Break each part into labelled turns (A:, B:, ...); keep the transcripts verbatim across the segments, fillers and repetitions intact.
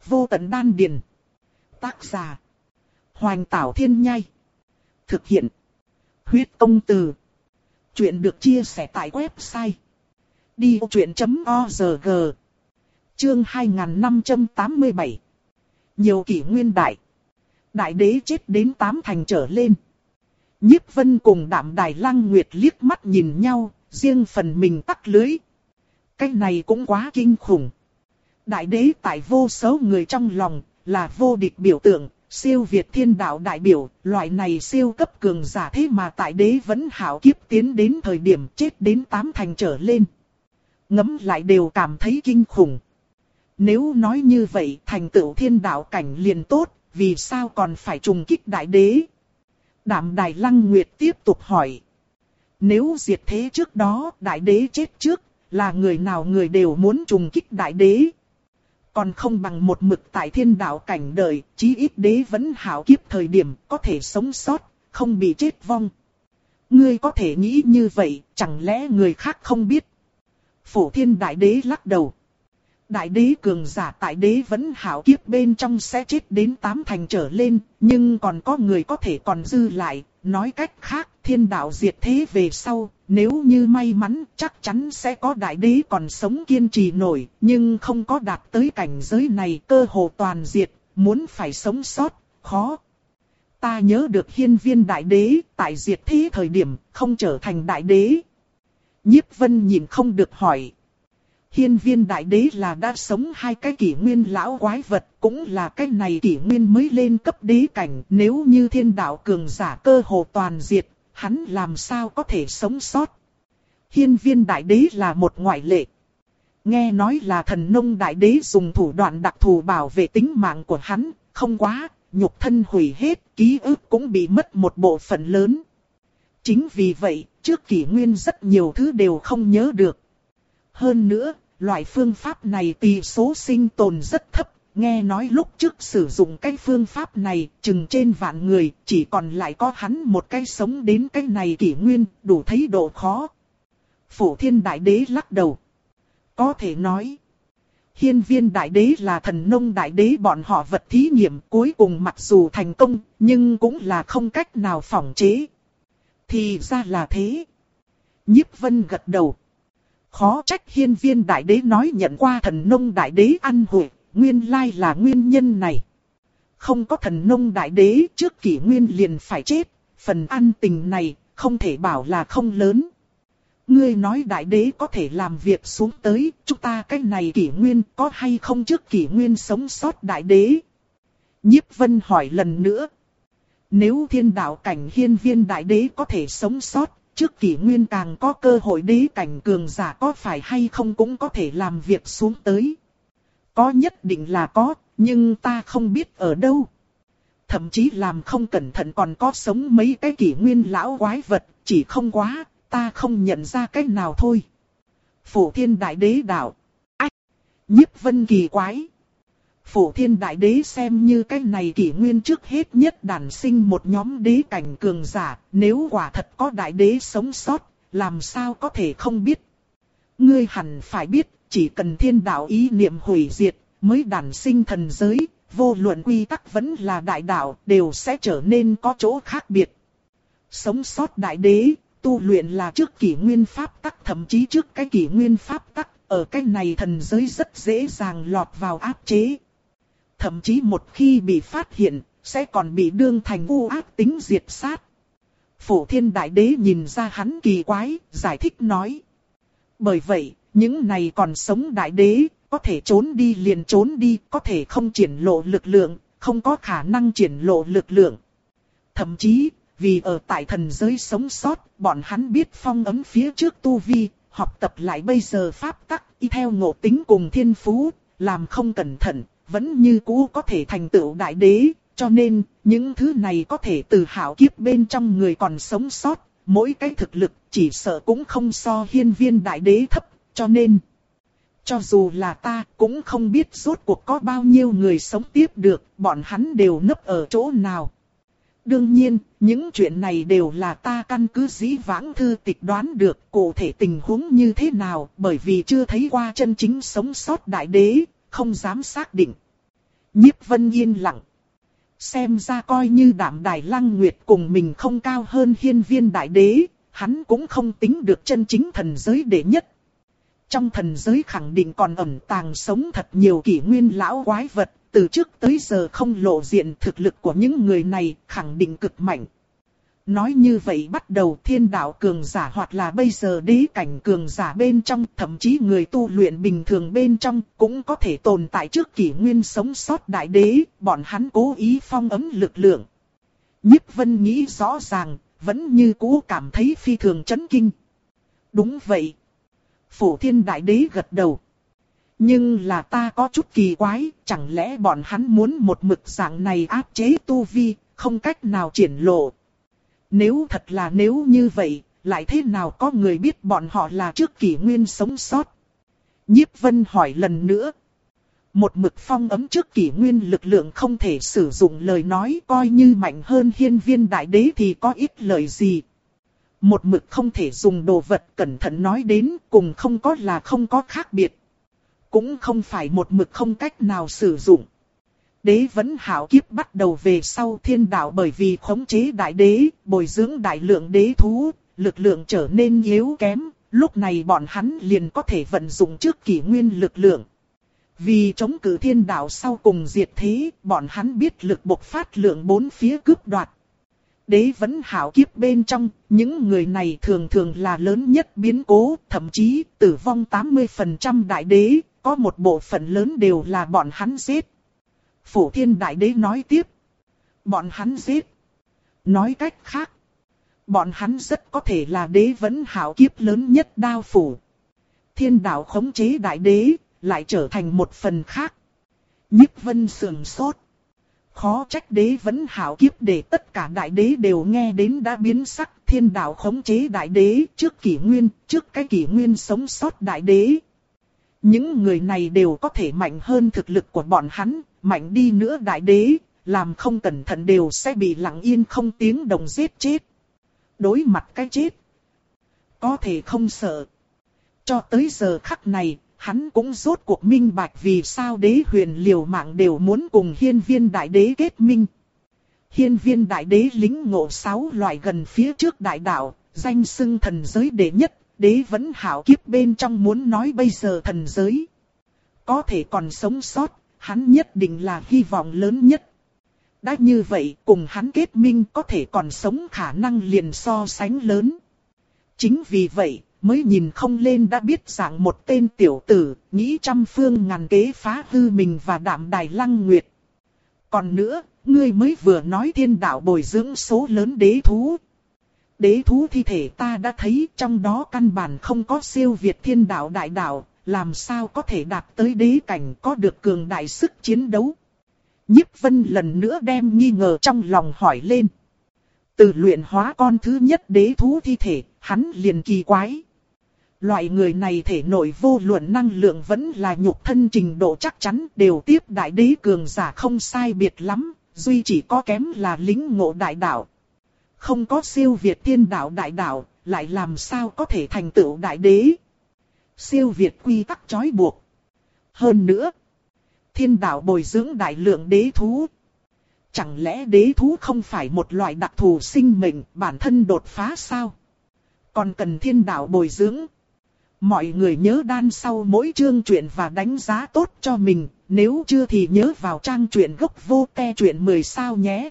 A: Vô tận đan điền. Tác giả. Hoành Tảo Thiên Nhai. Thực hiện. Huyết Công Từ. Chuyện được chia sẻ tại website đi vô chuyện chấm org. Chương hai nghìn năm trăm tám mươi bảy. Nhiều kỷ nguyên đại. Đại đế chết đến tám thành trở lên. Nhiếp Vân cùng Đạm Đài Lăng Nguyệt liếc mắt nhìn nhau, riêng phần mình tắc lưới. Cái này cũng quá kinh khủng. Đại đế tại vô số người trong lòng, là vô địch biểu tượng, siêu việt thiên đạo đại biểu, loại này siêu cấp cường giả thế mà tại đế vẫn hảo kiếp tiến đến thời điểm chết đến tám thành trở lên. Ngẫm lại đều cảm thấy kinh khủng. Nếu nói như vậy thành tựu thiên đạo cảnh liền tốt, vì sao còn phải trùng kích đại đế? Đạm Đài Lăng Nguyệt tiếp tục hỏi. Nếu diệt thế trước đó đại đế chết trước, là người nào người đều muốn trùng kích đại đế. Còn không bằng một mực tại thiên đạo cảnh đời, chí ít đế vẫn hảo kiếp thời điểm có thể sống sót, không bị chết vong. Ngươi có thể nghĩ như vậy, chẳng lẽ người khác không biết? Phổ Thiên Đại Đế lắc đầu. Đại đế cường giả tại đế vẫn hảo kiếp bên trong sẽ chết đến tám thành trở lên, nhưng còn có người có thể còn dư lại. Nói cách khác, thiên đạo diệt thế về sau, nếu như may mắn chắc chắn sẽ có đại đế còn sống kiên trì nổi, nhưng không có đạt tới cảnh giới này cơ hồ toàn diệt, muốn phải sống sót, khó. Ta nhớ được Hiên Viên đại đế, tại diệt thế thời điểm, không trở thành đại đế. Nhiếp Vân nhìn không được hỏi. Hiên Viên đại đế là đã sống hai cái kỷ nguyên lão quái vật, cũng là cái này kỷ nguyên mới lên cấp đế cảnh. Nếu như thiên đạo cường giả cơ hồ toàn diệt, hắn làm sao có thể sống sót? Hiên Viên đại đế là một ngoại lệ. Nghe nói là Thần Nông đại đế dùng thủ đoạn đặc thù bảo vệ tính mạng của hắn, không quá, nhục thân hủy hết, ký ức cũng bị mất một bộ phận lớn. Chính vì vậy, trước kỷ nguyên rất nhiều thứ đều không nhớ được. Hơn nữa, loại phương pháp này tỷ số sinh tồn rất thấp, nghe nói lúc trước sử dụng cái phương pháp này, chừng trên vạn người, chỉ còn lại có hắn một cái sống đến cái này kỷ nguyên, đủ thấy độ khó. Phổ Thiên Đại Đế lắc đầu. Có thể nói, Hiên Viên Đại Đế là Thần Nông Đại Đế bọn họ vật thí nghiệm, cuối cùng mặc dù thành công, nhưng cũng là không cách nào phỏng chế. Thì ra là thế. Nhiếp Vân gật đầu. Khó trách Hiên Viên Đại Đế nói nhận qua Thần Nông Đại Đế ăn hủi, nguyên lai là nguyên nhân này. Không có Thần Nông Đại Đế trước kỷ nguyên liền phải chết, phần ăn tình này không thể bảo là không lớn. Ngươi nói Đại Đế có thể làm việc xuống tới, chúng ta cái này kỷ nguyên có hay không trước kỷ nguyên sống sót Đại Đế? Nhiếp Vân hỏi lần nữa. Nếu thiên đạo cảnh Hiên Viên Đại Đế có thể sống sót, trước kỷ nguyên càng có cơ hội đế cảnh cường giả có phải hay không cũng có thể làm việc xuống tới. Có nhất định là có, nhưng ta không biết ở đâu. Thậm chí làm không cẩn thận còn có sống mấy cái kỷ nguyên lão quái vật, chỉ không quá, ta không nhận ra cách nào thôi. Phổ Thiên Đại Đế đạo. Ách! Nhiếp Vân kỳ quái. Phổ Thiên Đại Đế xem như cái này kỷ nguyên trước hết nhất đản sinh một nhóm đế cảnh cường giả, nếu quả thật có Đại Đế sống sót, làm sao có thể không biết. Ngươi hẳn phải biết, chỉ cần thiên đạo ý niệm hủy diệt, mới đản sinh thần giới, vô luận quy tắc vẫn là đại đạo, đều sẽ trở nên có chỗ khác biệt. Sống sót Đại Đế, tu luyện là trước kỷ nguyên pháp tắc, thậm chí trước cái kỷ nguyên pháp tắc, ở cái này thần giới rất dễ dàng lọt vào áp chế. Thậm chí một khi bị phát hiện, sẽ còn bị đương thành u ác tính diệt sát. Phổ Thiên Đại Đế nhìn ra hắn kỳ quái, giải thích nói. Bởi vậy, những này còn sống Đại Đế, có thể trốn đi liền trốn đi, có thể không triển lộ lực lượng, không có khả năng triển lộ lực lượng. Thậm chí, vì ở tại thần giới sống sót, bọn hắn biết phong ấn phía trước tu vi, học tập lại bây giờ pháp tắc, y theo ngộ tính cùng thiên phú, làm không cẩn thận. Vẫn như cũ có thể thành tựu Đại Đế, cho nên, những thứ này có thể từ hảo kiếp bên trong người còn sống sót, mỗi cái thực lực chỉ sợ cũng không so Hiên Viên Đại Đế thấp, cho nên, cho dù là ta cũng không biết rốt cuộc có bao nhiêu người sống tiếp được, bọn hắn đều nấp ở chỗ nào. Đương nhiên, những chuyện này đều là ta căn cứ dĩ vãng thư tịch đoán được cụ thể tình huống như thế nào, bởi vì chưa thấy qua chân chính sống sót Đại Đế, không dám xác định. Nhiếp Vân yên lặng. Xem ra coi như Đạm Đài Lăng Nguyệt cùng mình không cao hơn Hiên Viên Đại Đế, hắn cũng không tính được chân chính thần giới đệ nhất. Trong thần giới khẳng định còn ẩn tàng sống thật nhiều kỷ nguyên lão quái vật, từ trước tới giờ không lộ diện, thực lực của những người này khẳng định cực mạnh. Nói như vậy bắt đầu thiên đạo cường giả hoặc là bây giờ đế cảnh cường giả bên trong, thậm chí người tu luyện bình thường bên trong cũng có thể tồn tại trước kỷ nguyên sống sót đại đế, bọn hắn cố ý phong ấm lực lượng. Nhiếp Vân nghĩ rõ ràng, vẫn như cũ cảm thấy phi thường chấn kinh. Đúng vậy. Phổ Thiên Đại Đế gật đầu. Nhưng là ta có chút kỳ quái, chẳng lẽ bọn hắn muốn một mực dạng này áp chế tu vi, không cách nào triển lộ. Nếu thật là nếu như vậy, lại thế nào có người biết bọn họ là trước kỷ nguyên sống sót? Nhiếp Vân hỏi lần nữa. Một mực phong ấm trước kỷ nguyên lực lượng không thể sử dụng lời nói, coi như mạnh hơn Hiên Viên Đại Đế thì có ít lời gì. Một mực không thể dùng đồ vật, cẩn thận nói đến cùng không có là không có khác biệt. Cũng không phải một mực không cách nào sử dụng. Đế vấn hạo kiếp bắt đầu về sau thiên đạo bởi vì khống chế đại đế, bồi dưỡng đại lượng đế thú, lực lượng trở nên yếu kém, lúc này bọn hắn liền có thể vận dụng trước kỷ nguyên lực lượng. Vì chống cự thiên đạo sau cùng diệt thế, bọn hắn biết lực bộc phát lượng bốn phía cướp đoạt. Đế vấn hạo kiếp bên trong, những người này thường thường là lớn nhất biến cố, thậm chí tử vong tám mươi phần trăm đại đế, có một bộ phận lớn đều là bọn hắn giết. Phổ Thiên Đại Đế nói tiếp. Bọn hắn giết. Nói cách khác. Bọn hắn rất có thể là đế vấn hạo kiếp lớn nhất đao phủ. Thiên đạo khống chế đại đế, lại trở thành một phần khác. Nhiếp Vân sườn sốt. Khó trách đế vấn hạo kiếp để tất cả đại đế đều nghe đến đã biến sắc. Thiên đạo khống chế đại đế trước kỷ nguyên, trước cái kỷ nguyên sống sót đại đế. Những người này đều có thể mạnh hơn thực lực của bọn hắn. Mạnh đi nữa đại đế, làm không cẩn thận đều sẽ bị lặng yên không tiếng động giết chết. Đối mặt cái chết, có thể không sợ. Cho tới giờ khắc này, hắn cũng rốt cuộc minh bạch vì sao đế huyền liều mạng đều muốn cùng Hiên Viên Đại Đế kết minh. Hiên Viên Đại Đế lĩnh ngộ sáu loại gần phía trước đại đạo, danh xưng thần giới đệ nhất, đế vẫn hảo kiếp bên trong muốn nói bây giờ thần giới. Có thể còn sống sót. Hắn nhất định là hy vọng lớn nhất. Đã như vậy, cùng hắn kết minh có thể còn sống khả năng liền so sánh lớn. Chính vì vậy, mới nhìn không lên đã biết rằng một tên tiểu tử, nghĩ trăm phương ngàn kế phá hư mình và Đạm Đài Lăng Nguyệt. Còn nữa, ngươi mới vừa nói thiên đạo bồi dưỡng số lớn đế thú. Đế thú thi thể ta đã thấy, trong đó căn bản không có siêu việt thiên đạo đại đạo. Làm sao có thể đạt tới đế cảnh, có được cường đại sức chiến đấu. Nhiếp Vân lần nữa đem nghi ngờ trong lòng hỏi lên. Từ luyện hóa con thứ nhất đế thú thi thể, hắn liền kỳ quái. Loại người này thể nội vô luận năng lượng vẫn là nhục thân trình độ chắc chắn đều tiếp đại đế cường giả không sai biệt lắm, duy chỉ có kém là lĩnh ngộ đại đạo. Không có siêu việt thiên đạo đại đạo, lại làm sao có thể thành tựu đại đế. Siêu việt quy tắc trói buộc. Hơn nữa, thiên đạo bồi dưỡng đại lượng đế thú. Chẳng lẽ đế thú không phải một loại đặc thù sinh mệnh bản thân đột phá sao? Còn cần thiên đạo bồi dưỡng. Mọi người nhớ đan sau mỗi chương truyện và đánh giá tốt cho mình. Nếu chưa thì nhớ vào trang truyện gốc vô te truyện mười sao nhé.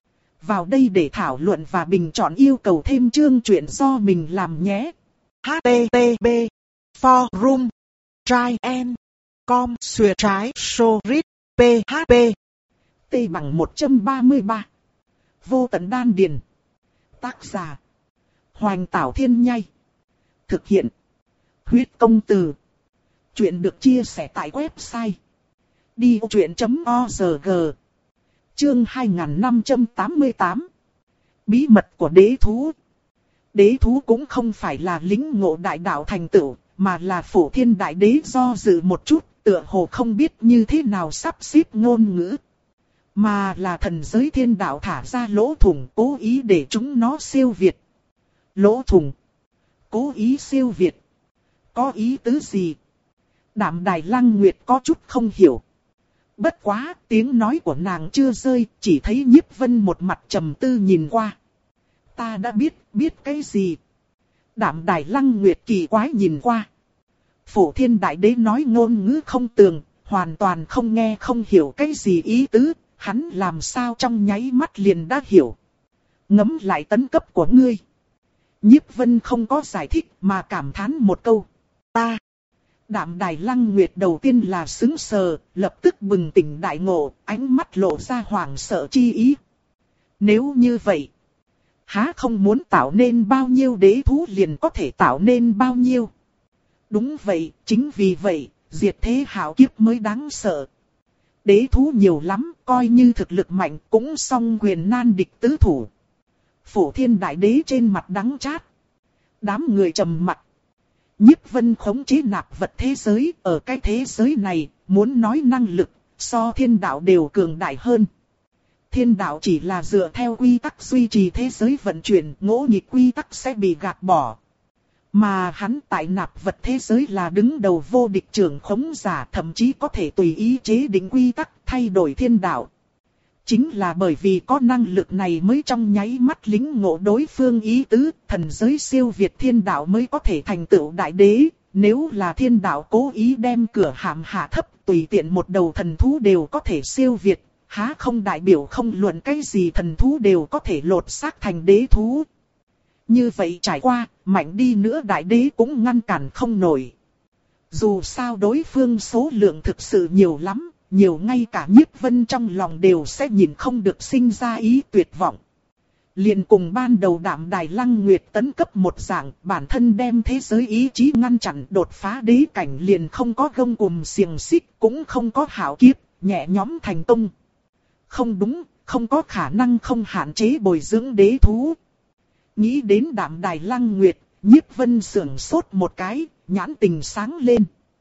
A: Vào đây để thảo luận và bình chọn yêu cầu thêm chương truyện do mình làm nhé. hát tê tê pê Forum Try and Com Xuyệt trái Sorit pê hát pê T bằng một trăm ba mươi ba Vô tận đan điền. Tác giả Hoành Tảo Thiên Nhai. Thực hiện Huyết Công Từ. Chuyện được chia sẻ tại website đi ô truyện chấm org. Chương hai nghìn năm trăm tám mươi tám. Bí mật của đế thú. Đế thú cũng không phải là lĩnh ngộ đại đạo thành tựu, mà là Phổ Thiên Đại Đế do dự một chút, tựa hồ không biết như thế nào sắp xếp ngôn ngữ. Mà là thần giới thiên đạo thả ra lỗ thủng cố ý để chúng nó siêu việt. Lỗ thủng. Cố ý siêu việt. Có ý tứ gì? Đạm Đài Lăng Nguyệt có chút không hiểu. Bất quá, tiếng nói của nàng chưa rơi, chỉ thấy Nhiếp Vân một mặt trầm tư nhìn qua. Ta đã biết, biết cái gì? Đạm Đài Lăng Nguyệt kỳ quái nhìn qua. Phổ Thiên Đại Đế nói ngôn ngữ không tường, hoàn toàn không nghe không hiểu cái gì ý tứ, hắn làm sao trong nháy mắt liền đã hiểu. Ngẫm lại tấn cấp của ngươi. Nhiếp Vân không có giải thích mà cảm thán một câu. Ta. Đạm Đài Lăng Nguyệt đầu tiên là sững sờ, lập tức bừng tỉnh đại ngộ, ánh mắt lộ ra hoảng sợ chi ý. Nếu như vậy, há không muốn tạo nên bao nhiêu đế thú liền có thể tạo nên bao nhiêu. Đúng vậy, chính vì vậy, diệt thế hạo kiếp mới đáng sợ. Đế thú nhiều lắm, coi như thực lực mạnh cũng song quyền nan địch tứ thủ. Phổ Thiên Đại Đế trên mặt đắng chát. Đám người trầm mặt. Nhiếp Vân khống chế nạp vật thế giới, ở cái thế giới này, muốn nói năng lực, so thiên đạo đều cường đại hơn. Thiên đạo chỉ là dựa theo quy tắc duy trì thế giới vận chuyển, ngỗ nghịch quy tắc sẽ bị gạt bỏ. Mà hắn tại nạp vật thế giới là đứng đầu vô địch trưởng khống giả, thậm chí có thể tùy ý chế định quy tắc, thay đổi thiên đạo. Chính là bởi vì có năng lực này mới trong nháy mắt lính ngộ đối phương ý tứ, thần giới siêu việt thiên đạo mới có thể thành tựu đại đế. Nếu là thiên đạo cố ý đem cửa hàm hạ thấp, tùy tiện một đầu thần thú đều có thể siêu việt, há không đại biểu không luận cái gì thần thú đều có thể lột xác thành đế thú. Như vậy trải qua, mạnh đi nữa đại đế cũng ngăn cản không nổi. Dù sao đối phương số lượng thực sự nhiều lắm. Nhiều ngay cả Nhiếp Vân trong lòng đều sẽ nhìn không được sinh ra ý tuyệt vọng. Liền cùng ban đầu Đạm Đài Lăng Nguyệt tấn cấp một dạng, bản thân đem thế giới ý chí ngăn chặn đột phá đế cảnh liền không có gông cùm xiềng xích, cũng không có hạo kiếp, nhẹ nhõm thành công. Không đúng, không có khả năng không hạn chế bồi dưỡng đế thú. Nghĩ đến Đạm Đài Lăng Nguyệt, Nhiếp Vân sưởng sốt một cái, nhãn tình sáng lên.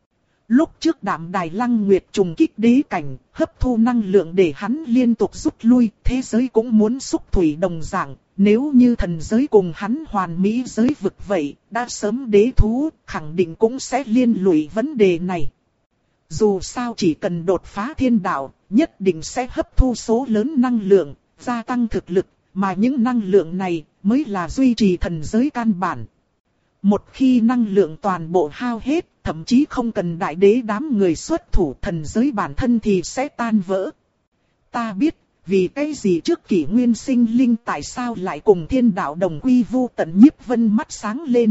A: Lúc trước Đạm Đài Lăng Nguyệt trùng kích đế cảnh, hấp thu năng lượng để hắn liên tục rút lui, thế giới cũng muốn xúc thủy đồng dạng, nếu như thần giới cùng hắn hoàn mỹ giới vực vậy, đã sớm đế thú, khẳng định cũng sẽ liên lụy vấn đề này. Dù sao chỉ cần đột phá thiên đạo, nhất định sẽ hấp thu số lớn năng lượng, gia tăng thực lực, mà những năng lượng này mới là duy trì thần giới căn bản. Một khi năng lượng toàn bộ hao hết, thậm chí không cần đại đế đám người xuất thủ, thần giới bản thân thì sẽ tan vỡ. Ta biết, vì cái gì trước kỷ nguyên sinh linh tại sao lại cùng thiên đạo đồng quy vu tận. Nhiếp Vân mắt sáng lên.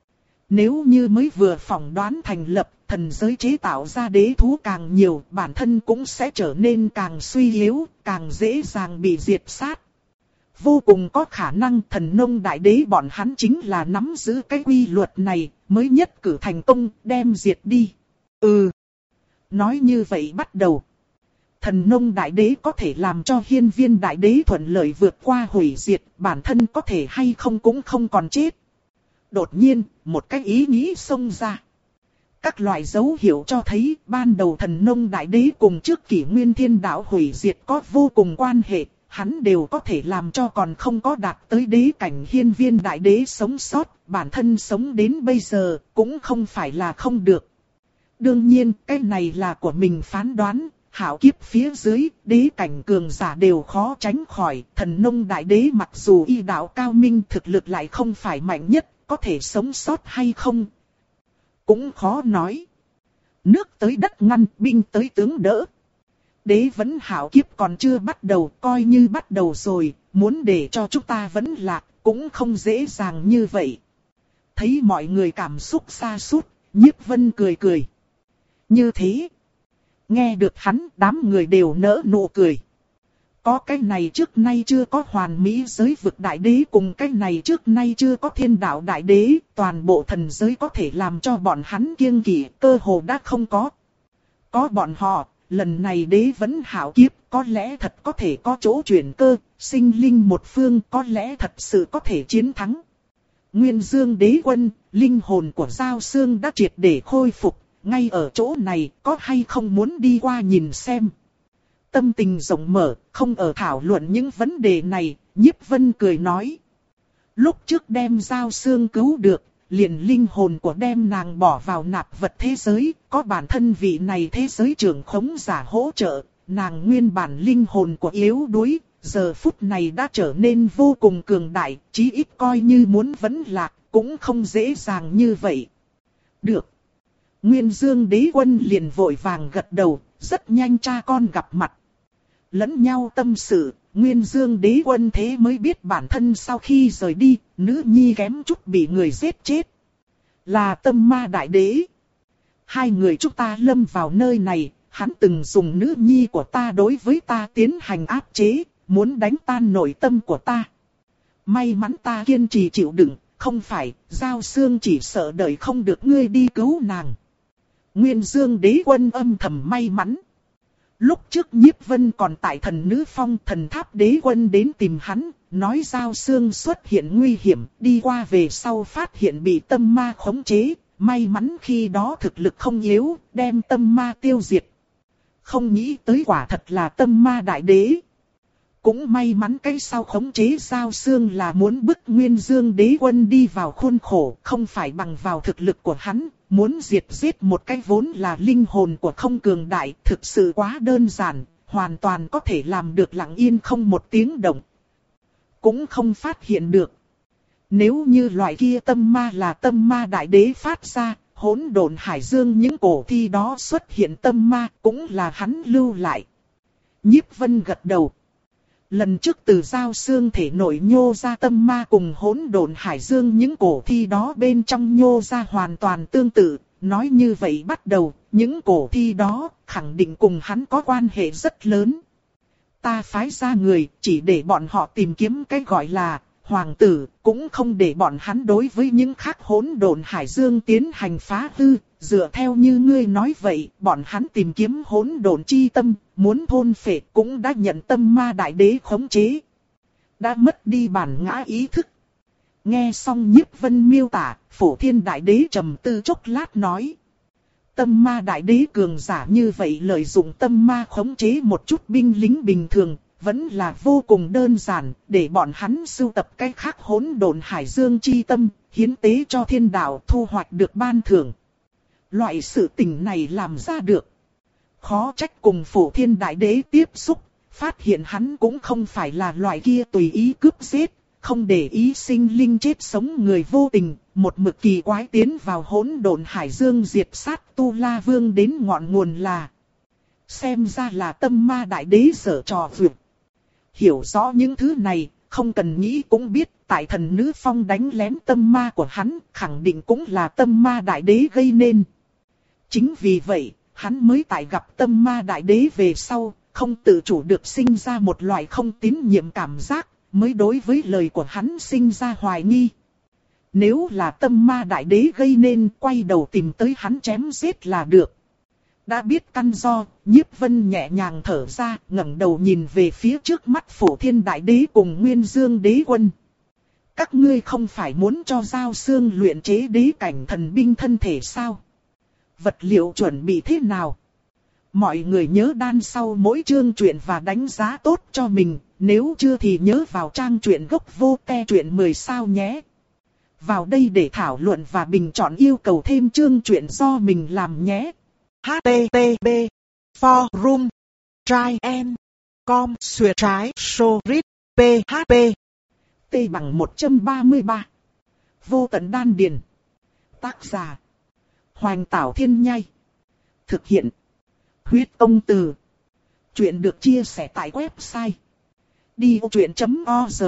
A: Nếu như mới vừa phỏng đoán thành lập, thần giới chế tạo ra đế thú càng nhiều, bản thân cũng sẽ trở nên càng suy yếu, càng dễ dàng bị diệt sát. Vô cùng có khả năng thần nông đại đế bọn hắn chính là nắm giữ cái quy luật này, mới nhất cử thành công, đem diệt đi. Ừ. Nói như vậy bắt đầu. Thần nông đại đế có thể làm cho hiên viên đại đế thuận lợi vượt qua hủy diệt, bản thân có thể hay không cũng không còn chết. Đột nhiên, một cái ý nghĩ xông ra. Các loại dấu hiệu cho thấy ban đầu thần nông đại đế cùng trước kỷ nguyên thiên đạo hủy diệt có vô cùng quan hệ. Hắn đều có thể làm cho còn không có đạt tới đế cảnh hiên viên đại đế sống sót, bản thân sống đến bây giờ cũng không phải là không được. Đương nhiên, cái này là của mình phán đoán, hạo kiếp phía dưới, đế cảnh cường giả đều khó tránh khỏi, thần nông đại đế mặc dù y đạo cao minh thực lực lại không phải mạnh nhất, có thể sống sót hay không, cũng khó nói. Nước tới đất ngăn, binh tới tướng đỡ. Đế vẫn hạo kiếp còn chưa bắt đầu, coi như bắt đầu rồi, muốn để cho chúng ta vẫn lạc, cũng không dễ dàng như vậy. Thấy mọi người cảm xúc sa sút, Nhiếp Vân cười cười. Như thế, nghe được hắn, đám người đều nỡ nụ cười. Có cái này trước nay chưa có hoàn mỹ giới vực đại đế cùng cái này trước nay chưa có thiên đạo đại đế, toàn bộ thần giới có thể làm cho bọn hắn kiêng kỵ, cơ hồ đã không có. Có bọn họ, lần này đế vẫn hạo kiếp, có lẽ thật có thể có chỗ chuyển cơ, sinh linh một phương có lẽ thật sự có thể chiến thắng. Nguyên Dương đế quân, linh hồn của Giao Xương đã triệt để khôi phục, ngay ở chỗ này có hay không muốn đi qua nhìn xem. Tâm tình rộng mở, không ở thảo luận những vấn đề này, Nhiếp Vân cười nói. Lúc trước đem Giao Xương cứu được, liền linh hồn của đem nàng bỏ vào nạp vật thế giới, có bản thân vị này thế giới trưởng khống giả hỗ trợ, nàng nguyên bản linh hồn của yếu đuối, giờ phút này đã trở nên vô cùng cường đại, chí ít coi như muốn vẫn lạc, cũng không dễ dàng như vậy. Được. Nguyên Dương Đế Quân liền vội vàng gật đầu, rất nhanh cha con gặp mặt. Lẫn nhau tâm sự, Nguyên Dương Đế Quân thế mới biết bản thân sau khi rời đi, nữ nhi kém chút bị người giết chết. Là Tâm Ma Đại Đế. Hai người chúng ta lâm vào nơi này, hắn từng dùng nữ nhi của ta đối với ta tiến hành áp chế, muốn đánh tan nội tâm của ta. May mắn ta kiên trì chịu đựng, không phải, Giao Xương chỉ sợ đợi không được ngươi đi cứu nàng. Nguyên Dương Đế Quân âm thầm may mắn. Lúc trước Nhiếp Vân còn tại Thần Nữ Phong, Thần Tháp Đế Quân đến tìm hắn, nói Giao Xương xuất hiện nguy hiểm, đi qua về sau phát hiện bị tâm ma khống chế, may mắn khi đó thực lực không yếu, đem tâm ma tiêu diệt. Không nghĩ tới quả thật là Tâm Ma Đại Đế. Cũng may mắn cái sau khống chế Giao Xương là muốn bức Nguyên Dương Đế Quân đi vào khuôn khổ, không phải bằng vào thực lực của hắn, muốn diệt giết một cái vốn là linh hồn của không cường đại, thực sự quá đơn giản, hoàn toàn có thể làm được lặng yên không một tiếng động. Cũng không phát hiện được. Nếu như loại kia tâm ma là Tâm Ma Đại Đế phát ra, Hỗn Độn Hải Dương những cổ thi đó xuất hiện tâm ma cũng là hắn lưu lại. Nhiếp Vân gật đầu. Lần trước từ Giao Xương thể nội nhô ra tâm ma cùng Hỗn Độn Hải Dương những cổ thi đó bên trong nhô ra hoàn toàn tương tự. Nói như vậy bắt đầu, những cổ thi đó khẳng định cùng hắn có quan hệ rất lớn. Ta phái ra người chỉ để bọn họ tìm kiếm cái gọi là hoàng tử, cũng không để bọn hắn đối với những khác Hỗn Độn Hải Dương tiến hành phá hư. Dựa theo như ngươi nói vậy, bọn hắn tìm kiếm hỗn độn chi tâm, muốn thôn phệ cũng đã nhận Tâm Ma Đại Đế khống chế. Đã mất đi bản ngã ý thức. Nghe xong Nhiếp Vân miêu tả, Phổ Thiên Đại Đế trầm tư chốc lát nói. Tâm Ma Đại Đế cường giả như vậy lợi dụng tâm ma khống chế một chút binh lính bình thường, vẫn là vô cùng đơn giản, để bọn hắn sưu tập cái khác Hỗn Độn Hải Dương chi tâm, hiến tế cho thiên đạo thu hoạch được ban thưởng. Loại sự tình này làm ra được. Khó trách cùng Phổ Thiên Đại Đế tiếp xúc, phát hiện hắn cũng không phải là loại kia tùy ý cướp giết, không để ý sinh linh chết sống người vô tình, một mực kỳ quái tiến vào Hỗn Độn Hải Dương diệt sát Tu La Vương đến ngọn nguồn là. Xem ra là Tâm Ma Đại Đế giở trò vượt. Hiểu rõ những thứ này, không cần nghĩ cũng biết, tại Thần Nữ Phong đánh lén tâm ma của hắn, khẳng định cũng là Tâm Ma Đại Đế gây nên. Chính vì vậy, hắn mới tại gặp Tâm Ma Đại Đế về sau, không tự chủ được sinh ra một loại không tín nhiệm cảm giác, mới đối với lời của hắn sinh ra hoài nghi. Nếu là Tâm Ma Đại Đế gây nên, quay đầu tìm tới hắn chém giết là được. Đã biết căn do, Nhiếp Vân nhẹ nhàng thở ra, ngẩng đầu nhìn về phía trước mắt Phổ Thiên Đại Đế cùng Nguyên Dương Đế Quân. Các ngươi không phải muốn cho Giao Xương luyện chế đế cảnh thần binh thân thể sao? Vật liệu chuẩn bị thế nào? Mọi người nhớ đan sau mỗi chương truyện và đánh giá tốt cho mình, nếu chưa thì nhớ vào trang truyện gốc vô te truyện mười sao nhé. Vào đây để thảo luận và bình chọn yêu cầu thêm chương truyện do mình làm nhé. H T T P Forum Try and Com Xuyệt trái Sorit P H P T bằng một trăm ba mươi ba. Vô tận đan điền. Tác giả Hoành Tảo Thiên Nhai. Thực hiện Huyết Công Từ. Chuyện được chia sẻ tại website đi ô truyện chấm org.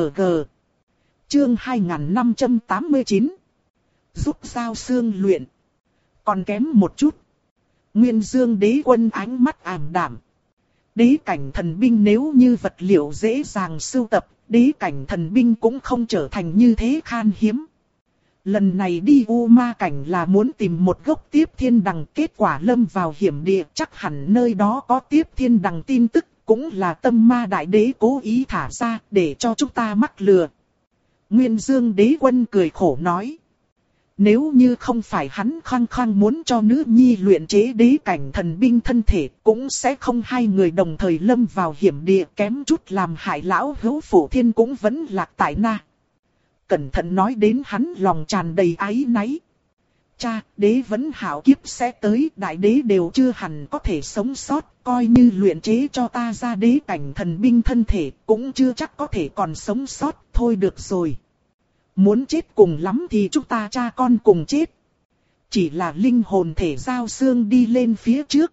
A: Chương hai nghìn năm trăm tám mươi chín. Giúp Giao Xương luyện. Còn kém một chút. Nguyên Dương Đế Quân ánh mắt ảm đạm. Đế cảnh thần binh nếu như vật liệu dễ dàng sưu tập, đế cảnh thần binh cũng không trở thành như thế khan hiếm. Lần này đi U Ma cảnh là muốn tìm một gốc tiếp thiên đằng, kết quả lâm vào hiểm địa, chắc hẳn nơi đó có tiếp thiên đằng tin tức, cũng là Tâm Ma Đại Đế cố ý thả ra để cho chúng ta mắc lừa. Nguyên Dương Đế Quân cười khổ nói. Nếu như không phải hắn khăng khăng muốn cho nữ nhi luyện chế đế cảnh thần binh thân thể, cũng sẽ không hai người đồng thời lâm vào hiểm địa, kém chút làm hại lão hữu Phổ Thiên cũng vẫn lạc tại na. Cẩn thận nói đến hắn lòng tràn đầy áy náy. Cha, đế vẫn hảo kiếp sẽ tới, đại đế đều chưa hẳn có thể sống sót, coi như luyện chế cho ta ra đế cảnh thần binh thân thể, cũng chưa chắc có thể còn sống sót, thôi được rồi. Muốn chết cùng lắm thì chúng ta cha con cùng chết. Chỉ là linh hồn thể giao xương đi lên phía trước.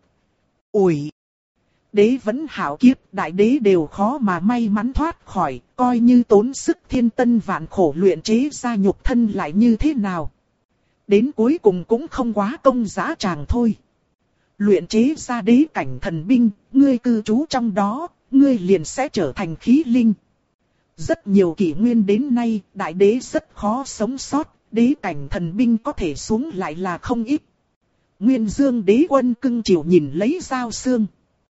A: Ủi! Đế vẫn hảo kiếp, đại đế đều khó mà may mắn thoát khỏi, coi như tốn sức thiên tân vạn khổ luyện chế ra nhục thân lại như thế nào. Đến cuối cùng cũng không quá công giá tràng thôi. Luyện chế ra đế cảnh thần binh, ngươi cư trú trong đó, ngươi liền sẽ trở thành khí linh. Rất nhiều kỷ nguyên đến nay, đại đế rất khó sống sót, đế cảnh thần binh có thể xuống lại là không ít. Nguyên Dương đế quân cưng chiều nhìn lấy Giao Xương.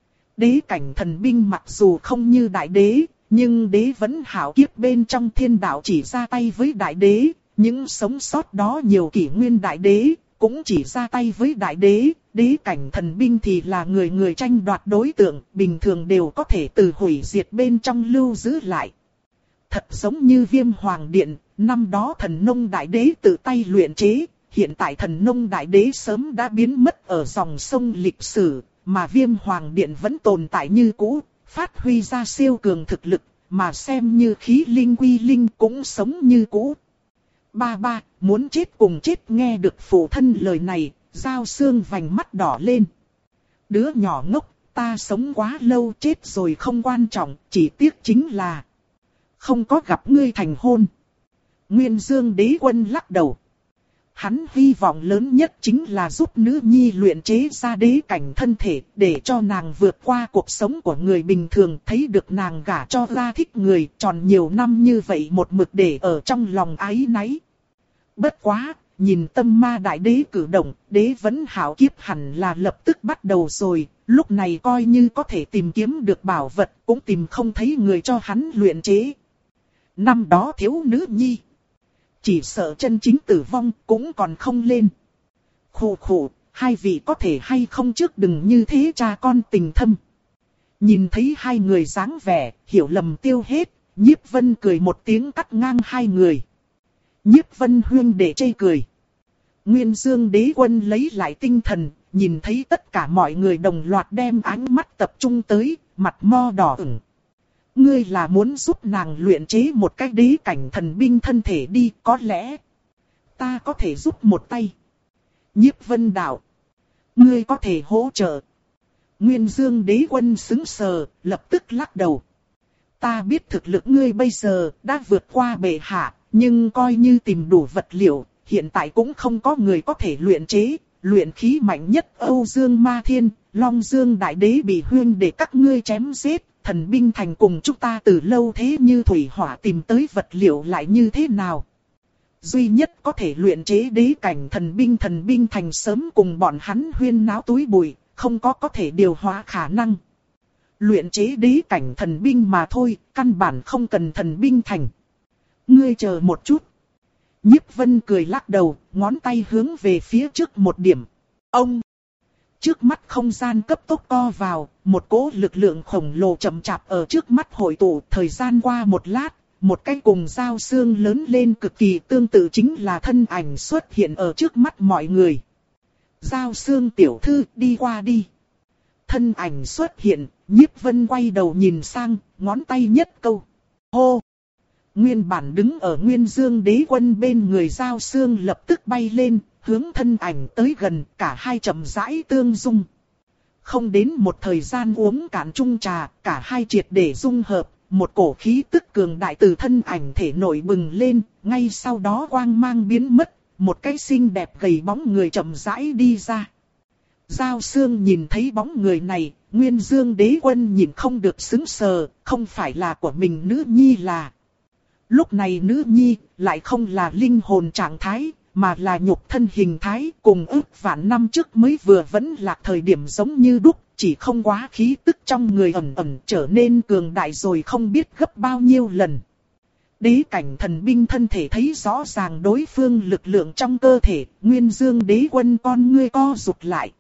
A: Đế cảnh thần binh mặc dù không như đại đế, nhưng đế vẫn hảo kiếp bên trong thiên đạo chỉ ra tay với đại đế. Những sống sót đó nhiều kỷ nguyên đại đế, cũng chỉ ra tay với đại đế. Đế cảnh thần binh thì là người người tranh đoạt đối tượng, bình thường đều có thể từ hủy diệt bên trong lưu giữ lại. Thật giống như Viêm Hoàng Điện, năm đó thần nông đại đế tự tay luyện chế, hiện tại thần nông đại đế sớm đã biến mất ở dòng sông lịch sử, mà Viêm Hoàng Điện vẫn tồn tại như cũ, phát huy ra siêu cường thực lực, mà xem như khí linh quy linh cũng sống như cũ. Ba ba, muốn chết cùng chết, nghe được phụ thân lời này, Giao Xương vành mắt đỏ lên. Đứa nhỏ ngốc, ta sống quá lâu, chết rồi không quan trọng, chỉ tiếc chính là không có gặp ngươi thành hôn. Nguyên Dương đế quân lắc đầu. Hắn hy vọng lớn nhất chính là giúp nữ nhi luyện chế ra đế cảnh thân thể, để cho nàng vượt qua cuộc sống của người bình thường, thấy được nàng gả cho ra thích người, tròn nhiều năm như vậy một mực để ở trong lòng áy náy. Bất quá, nhìn tâm ma đại đế cử động, đế vẫn hảo kiếp hẳn là lập tức bắt đầu rồi, lúc này coi như có thể tìm kiếm được bảo vật, cũng tìm không thấy người cho hắn luyện chế. Năm đó thiếu nữ nhi, chỉ sợ chân chính tử vong cũng còn không lên. Khổ khổ, hai vị có thể hay không trước đừng như thế cha con tình thâm. Nhìn thấy hai người dáng vẻ, hiểu lầm tiêu hết, Nhiếp Vân cười một tiếng cắt ngang hai người. Nhiếp Vân huyên để chê cười. Nguyên Dương đế quân lấy lại tinh thần, nhìn thấy tất cả mọi người đồng loạt đem ánh mắt tập trung tới, mặt mo đỏ ửng. Ngươi là muốn giúp nàng luyện chế một cái đế cảnh thần binh thân thể đi, có lẽ ta có thể giúp một tay. Nhiếp Vân đạo, ngươi có thể hỗ trợ. Nguyên Dương đế quân sững sờ, lập tức lắc đầu. Ta biết thực lực ngươi bây giờ đã vượt qua bệ hạ, nhưng coi như tìm đủ vật liệu, hiện tại cũng không có người có thể luyện chế. Luyện khí mạnh nhất Âu Dương Ma Thiên, Long Dương Đại Đế bị huyên để các ngươi chém giết. Thần binh thành cùng chúng ta từ lâu thế như thủy hỏa tìm tới vật liệu lại như thế nào. Duy nhất có thể luyện chế đế cảnh thần binh thần binh thành sớm cùng bọn hắn huyên náo túi bụi, không có có thể điều hóa khả năng. Luyện chế đế cảnh thần binh mà thôi, căn bản không cần thần binh thành. Ngươi chờ một chút. Nhiếp Vân cười lắc đầu, ngón tay hướng về phía trước một điểm. Ông! Trước mắt không gian cấp tốc co vào, một cỗ lực lượng khổng lồ chậm chạp ở trước mắt hội tụ. Thời gian qua một lát, một cái cùng Giao Xương lớn lên cực kỳ tương tự chính là thân ảnh xuất hiện ở trước mắt mọi người. Giao Xương tiểu thư, đi qua đi. Thân ảnh xuất hiện, Nhiếp Vân quay đầu nhìn sang, ngón tay nhất câu. Hô! Nguyên bản đứng ở Nguyên Dương đế quân bên người Giao Xương lập tức bay lên, hướng thân ảnh tới gần, cả hai chậm rãi tương dung. Không đến một thời gian uống cạn chung trà, cả hai triệt để dung hợp, một cổ khí tức cường đại từ thân ảnh thể nổi bừng lên, ngay sau đó quang mang biến mất, một cái xinh đẹp gầy bóng người chậm rãi đi ra. Giao Xương nhìn thấy bóng người này, Nguyên Dương đế quân nhìn không được sững sờ, không phải là của mình nữ nhi là. Lúc này nữ nhi lại không là linh hồn trạng thái, mà là nhục thân hình thái, cùng ước vạn năm trước mới vừa vẫn lạc thời điểm giống như đúc, chỉ không quá khí tức trong người ẩn ẩn trở nên cường đại rồi không biết gấp bao nhiêu lần. Đế cảnh thần binh thân thể thấy rõ ràng đối phương lực lượng trong cơ thể, Nguyên Dương đế quân con ngươi co rụt lại.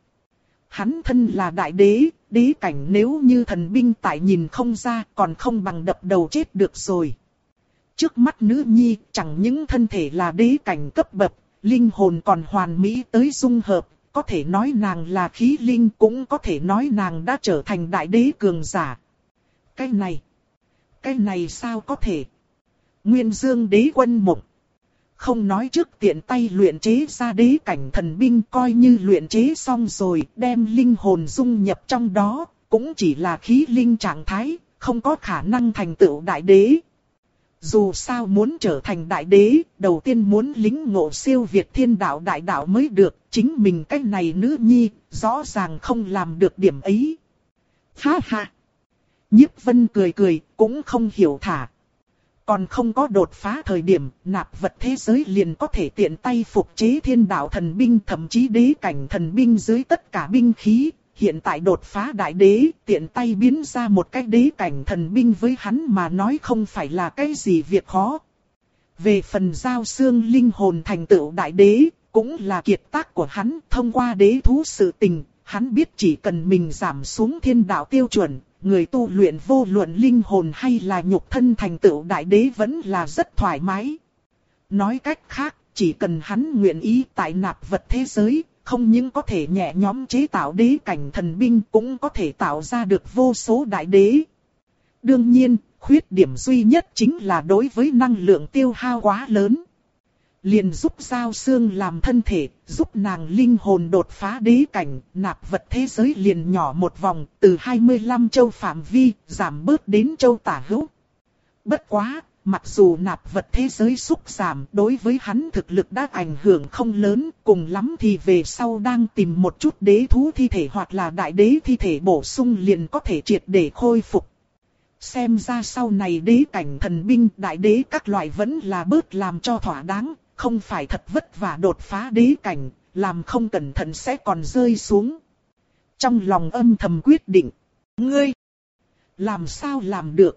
A: Hắn thân là đại đế, đế cảnh nếu như thần binh tại nhìn không ra còn không bằng đập đầu chết được rồi. Trước mắt nữ nhi chẳng những thân thể là đế cảnh cấp bậc, linh hồn còn hoàn mỹ tới dung hợp, có thể nói nàng là khí linh, cũng có thể nói nàng đã trở thành đại đế cường giả. Cái này, cái này sao có thể? Nguyên Dương đế quân mộng. Không nói trước tiện tay luyện chế ra đế cảnh thần binh, coi như luyện chế xong rồi, đem linh hồn dung nhập trong đó, cũng chỉ là khí linh trạng thái, không có khả năng thành tựu đại đế. Dù sao muốn trở thành đại đế, đầu tiên muốn lính ngộ siêu việt thiên đạo đại đạo mới được, chính mình cái này nữ nhi, rõ ràng không làm được điểm ấy. Ha ha! Nhiếp Vân cười cười, cũng không hiểu thả. Còn không có đột phá thời điểm, nạp vật thế giới liền có thể tiện tay phục chế thiên đạo thần binh, thậm chí đế cảnh thần binh dưới tất cả binh khí. Hiện tại đột phá đại đế, tiện tay biến ra một cái đế cảnh thần binh với hắn mà nói không phải là cái gì việc khó. Về phần giao xương linh hồn thành tựu đại đế, cũng là kiệt tác của hắn. Thông qua đế thú sự tình, hắn biết chỉ cần mình giảm xuống thiên đạo tiêu chuẩn, người tu luyện vô luận linh hồn hay là nhục thân thành tựu đại đế vẫn là rất thoải mái. Nói cách khác, chỉ cần hắn nguyện ý tại nạp vật thế giới, không những có thể nhẹ nhõm chế tạo đế cảnh thần binh, cũng có thể tạo ra được vô số đại đế. Đương nhiên, khuyết điểm duy nhất chính là đối với năng lượng tiêu hao quá lớn. Liền giúp giao xương làm thân thể, giúp nàng linh hồn đột phá đế cảnh, nạp vật thế giới liền nhỏ một vòng, từ hai mươi lăm châu phạm vi, giảm bớt đến châu tả hữu. Bất quá, mặc dù nạp vật thế giới xúc giảm, đối với hắn thực lực đã ảnh hưởng không lớn, cùng lắm thì về sau đang tìm một chút đế thú thi thể hoặc là đại đế thi thể bổ sung liền có thể triệt để khôi phục. Xem ra sau này đế cảnh thần binh, đại đế các loại vẫn là bớt làm cho thỏa đáng. Không phải thật vất vả đột phá đế cảnh, làm không cẩn thận sẽ còn rơi xuống. Trong lòng âm thầm quyết định. Ngươi! Làm sao làm được?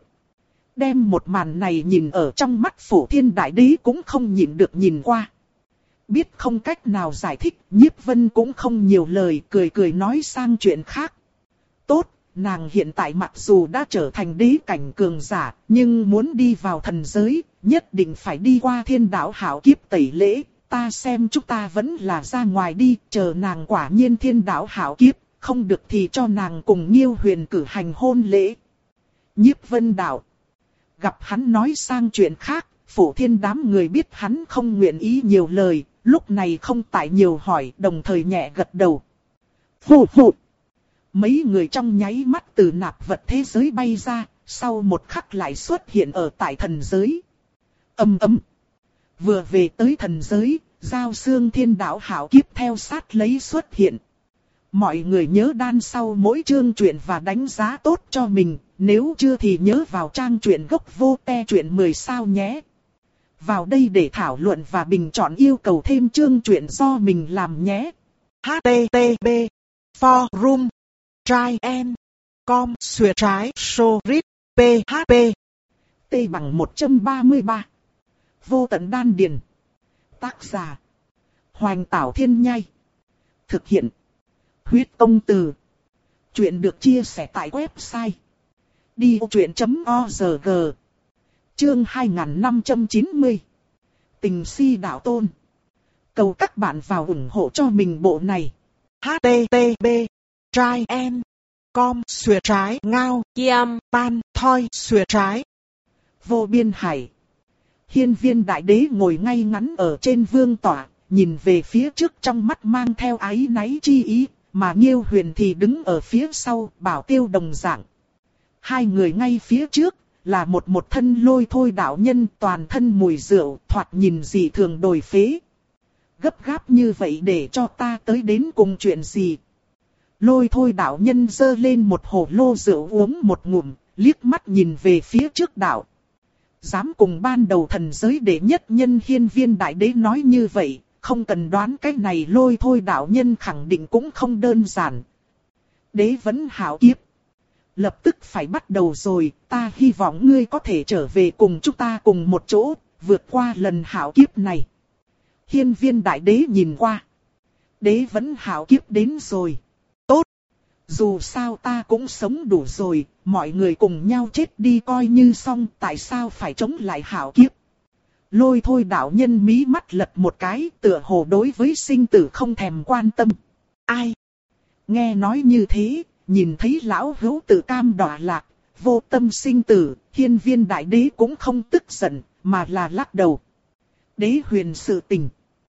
A: Đem một màn này nhìn ở trong mắt Phổ Thiên Đại Đế cũng không nhịn được nhìn qua. Biết không cách nào giải thích, Nhiếp Vân cũng không nhiều lời, cười cười nói sang chuyện khác. Tốt, nàng hiện tại mặc dù đã trở thành đế cảnh cường giả, nhưng muốn đi vào thần giới, nhất định phải đi qua thiên đạo hảo kiếp tẩy lễ. Ta xem chúng ta vẫn là ra ngoài đi, chờ nàng quả nhiên thiên đạo hảo kiếp, không được thì cho nàng cùng Nghiêu Huyền cử hành hôn lễ. Nhiếp Vân đạo. Gặp hắn nói sang chuyện khác, Phổ Thiên đám người biết hắn không nguyện ý nhiều lời, lúc này không tại nhiều hỏi, đồng thời nhẹ gật đầu. Phù phù. Mấy người trong nháy mắt từ nạp vật thế giới bay ra, sau một khắc lại xuất hiện ở tại thần giới. Âm ầm. Vừa về tới thần giới, giao xương thiên đạo hảo kiếp theo sát lấy xuất hiện. Mọi người nhớ đan sau mỗi chương truyện và đánh giá tốt cho mình, nếu chưa thì nhớ vào trang truyện gốc vô te truyện mười sao nhé. Vào đây để thảo luận và bình chọn yêu cầu thêm chương truyện do mình làm nhé. H T T P Forum Try and Com Xuyệt trái Sorit P H P T bằng một trăm ba mươi ba. Vô tận đan điền. Tác giả Hoành Tảo Thiên Nhai. Thực hiện Huyết Công Từ. Chuyện được chia sẻ tại website đi ô truyện chấm org. Chương hai nghìn năm trăm chín mươi. Tình si đạo tôn. Cầu các bạn vào ủng hộ cho mình bộ này. H T T P Try and Com Xuyệt trái Ngao Kiam Pan Thoi Xuyệt trái. Vô biên hải. Hiên Viên Đại Đế ngồi ngay ngắn ở trên vương tọa, nhìn về phía trước trong mắt mang theo áy náy chi ý, mà Nghiêu Huyền thì đứng ở phía sau, bảo tiêu đồng dạng. Hai người ngay phía trước, là một một thân Lôi Thôi đạo nhân toàn thân mùi rượu, thoạt nhìn dị thường đồi phế. Gấp gáp như vậy để cho ta tới đến cùng chuyện gì? Lôi Thôi đạo nhân giơ lên một hồ lô rượu uống một ngụm, liếc mắt nhìn về phía trước đạo. Dám cùng ban đầu thần giới đệ nhất nhân Hiên Viên Đại Đế nói như vậy, không cần đoán cái này Lôi Thôi đạo nhân khẳng định cũng không đơn giản. Đế vẫn hảo kiếp. Lập tức phải bắt đầu rồi, ta hy vọng ngươi có thể trở về cùng chúng ta cùng một chỗ, vượt qua lần hảo kiếp này. Hiên Viên Đại Đế nhìn qua. Đế vẫn hảo kiếp đến rồi. Tốt. Dù sao ta cũng sống đủ rồi, mọi người cùng nhau chết đi coi như xong, tại sao phải chống lại hảo kiếp. Lôi thôi đạo nhân mí mắt lật một cái, tựa hồ đối với sinh tử không thèm quan tâm. Ai? Nghe nói như thế, nhìn thấy lão hữu tự cam đọa lạc, vô tâm sinh tử, hiên viên đại đế cũng không tức giận, mà là lắc đầu. Đế huyền sự tình.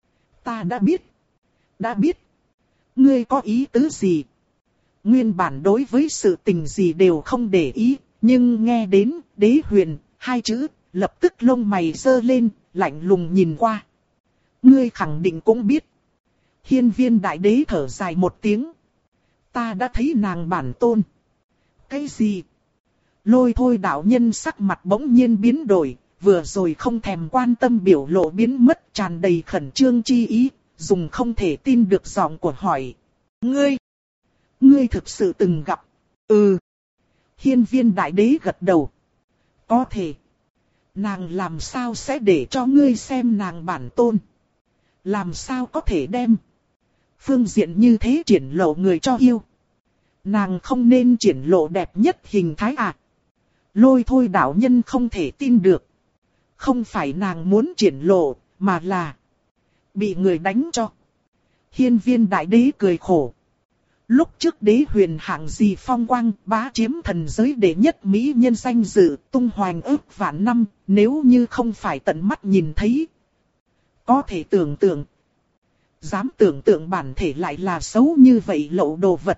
A: Ta đã biết. Đã biết. Ngươi có ý tứ gì? Nguyên bản đối với sự tình gì đều không để ý, nhưng nghe đến đế huyền, hai chữ, lập tức lông mày giơ lên, lạnh lùng nhìn qua. Ngươi khẳng định cũng biết. Hiên viên đại đế thở dài một tiếng. Ta đã thấy nàng bản tôn. Cái gì? Lôi thôi đạo nhân sắc mặt bỗng nhiên biến đổi, vừa rồi không thèm quan tâm biểu lộ biến mất, tràn đầy khẩn trương chi ý, dùng không thể tin được giọng của hỏi. Ngươi! Ngươi thực sự từng gặp? Ừ! Hiên viên đại đế gật đầu. Có thể. Nàng làm sao sẽ để cho ngươi xem nàng bản tôn? Làm sao có thể đem phương diện như thế triển lộ người cho yêu? Nàng không nên triển lộ đẹp nhất hình thái à? Lôi thôi đạo nhân không thể tin được. Không phải nàng muốn triển lộ, mà là bị người đánh cho. Hiên viên đại đế cười khổ. Lúc trước đế huyền hạng gì phong quang, bá chiếm thần giới đệ nhất mỹ nhân danh dự, tung hoành ước vạn năm, nếu như không phải tận mắt nhìn thấy. Có thể tưởng tượng. Dám tưởng tượng bản thể lại là xấu như vậy lậu đồ vật.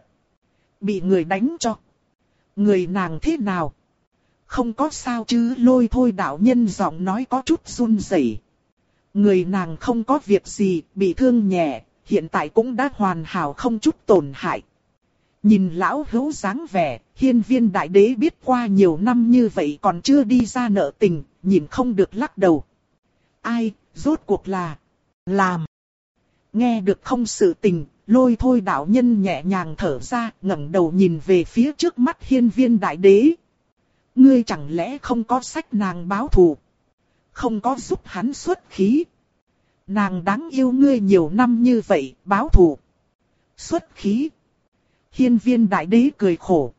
A: Bị người đánh cho. Người nàng thế nào? Không có sao chứ, lôi thôi đạo nhân giọng nói có chút run rẩy. Người nàng không có việc gì, bị thương nhẹ, hiện tại cũng đã hoàn hảo không chút tổn hại. Nhìn lão hữu dáng vẻ, hiên viên đại đế biết qua nhiều năm như vậy còn chưa đi ra nợ tình, nhìn không được lắc đầu. Ai, rốt cuộc là, làm. Nghe được không sự tình, lôi thôi đạo nhân nhẹ nhàng thở ra, ngẩng đầu nhìn về phía trước mắt hiên viên đại đế. Ngươi chẳng lẽ không có sách nàng báo thù? Không có giúp hắn xuất khí? Nàng đáng yêu ngươi nhiều năm như vậy, báo thù. Xuất khí. Hiên viên đại đế cười khổ.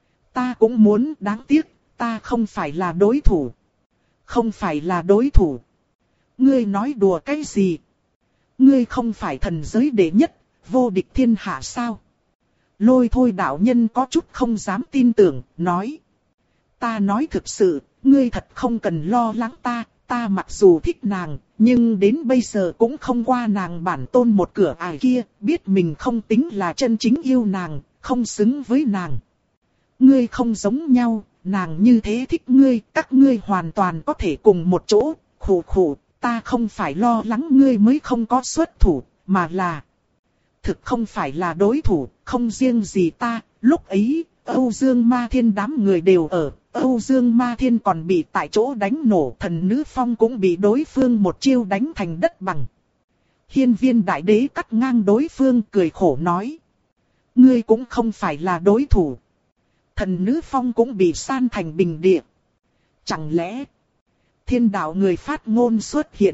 A: Ta cũng muốn, đáng tiếc, ta không phải là đối thủ. Không phải là đối thủ. Ngươi nói đùa cái gì? Ngươi không phải thần giới đệ nhất, vô địch thiên hạ sao? Lôi thôi đạo nhân có chút không dám tin tưởng, nói. Ta nói thực sự, ngươi thật không cần lo lắng ta, ta mặc dù thích nàng, nhưng đến bây giờ cũng không qua nàng bản tôn một cửa ải kia, biết mình không tính là chân chính yêu nàng, không xứng với nàng. Ngươi không giống nhau, nàng như thế thích ngươi, các ngươi hoàn toàn có thể cùng một chỗ, khổ khổ, ta không phải lo lắng ngươi mới không có xuất thủ, mà là thực không phải là đối thủ, không riêng gì ta, lúc ấy, Âu Dương Ma Thiên đám người đều ở, Âu Dương Ma Thiên còn bị tại chỗ đánh nổ, thần nữ phong cũng bị đối phương một chiêu đánh thành đất bằng. Hiên viên đại đế cắt ngang đối phương cười khổ nói. Ngươi cũng không phải là đối thủ. Thần nữ phong cũng bị san thành bình địa. Chẳng lẽ thiên đạo người phát ngôn xuất hiện?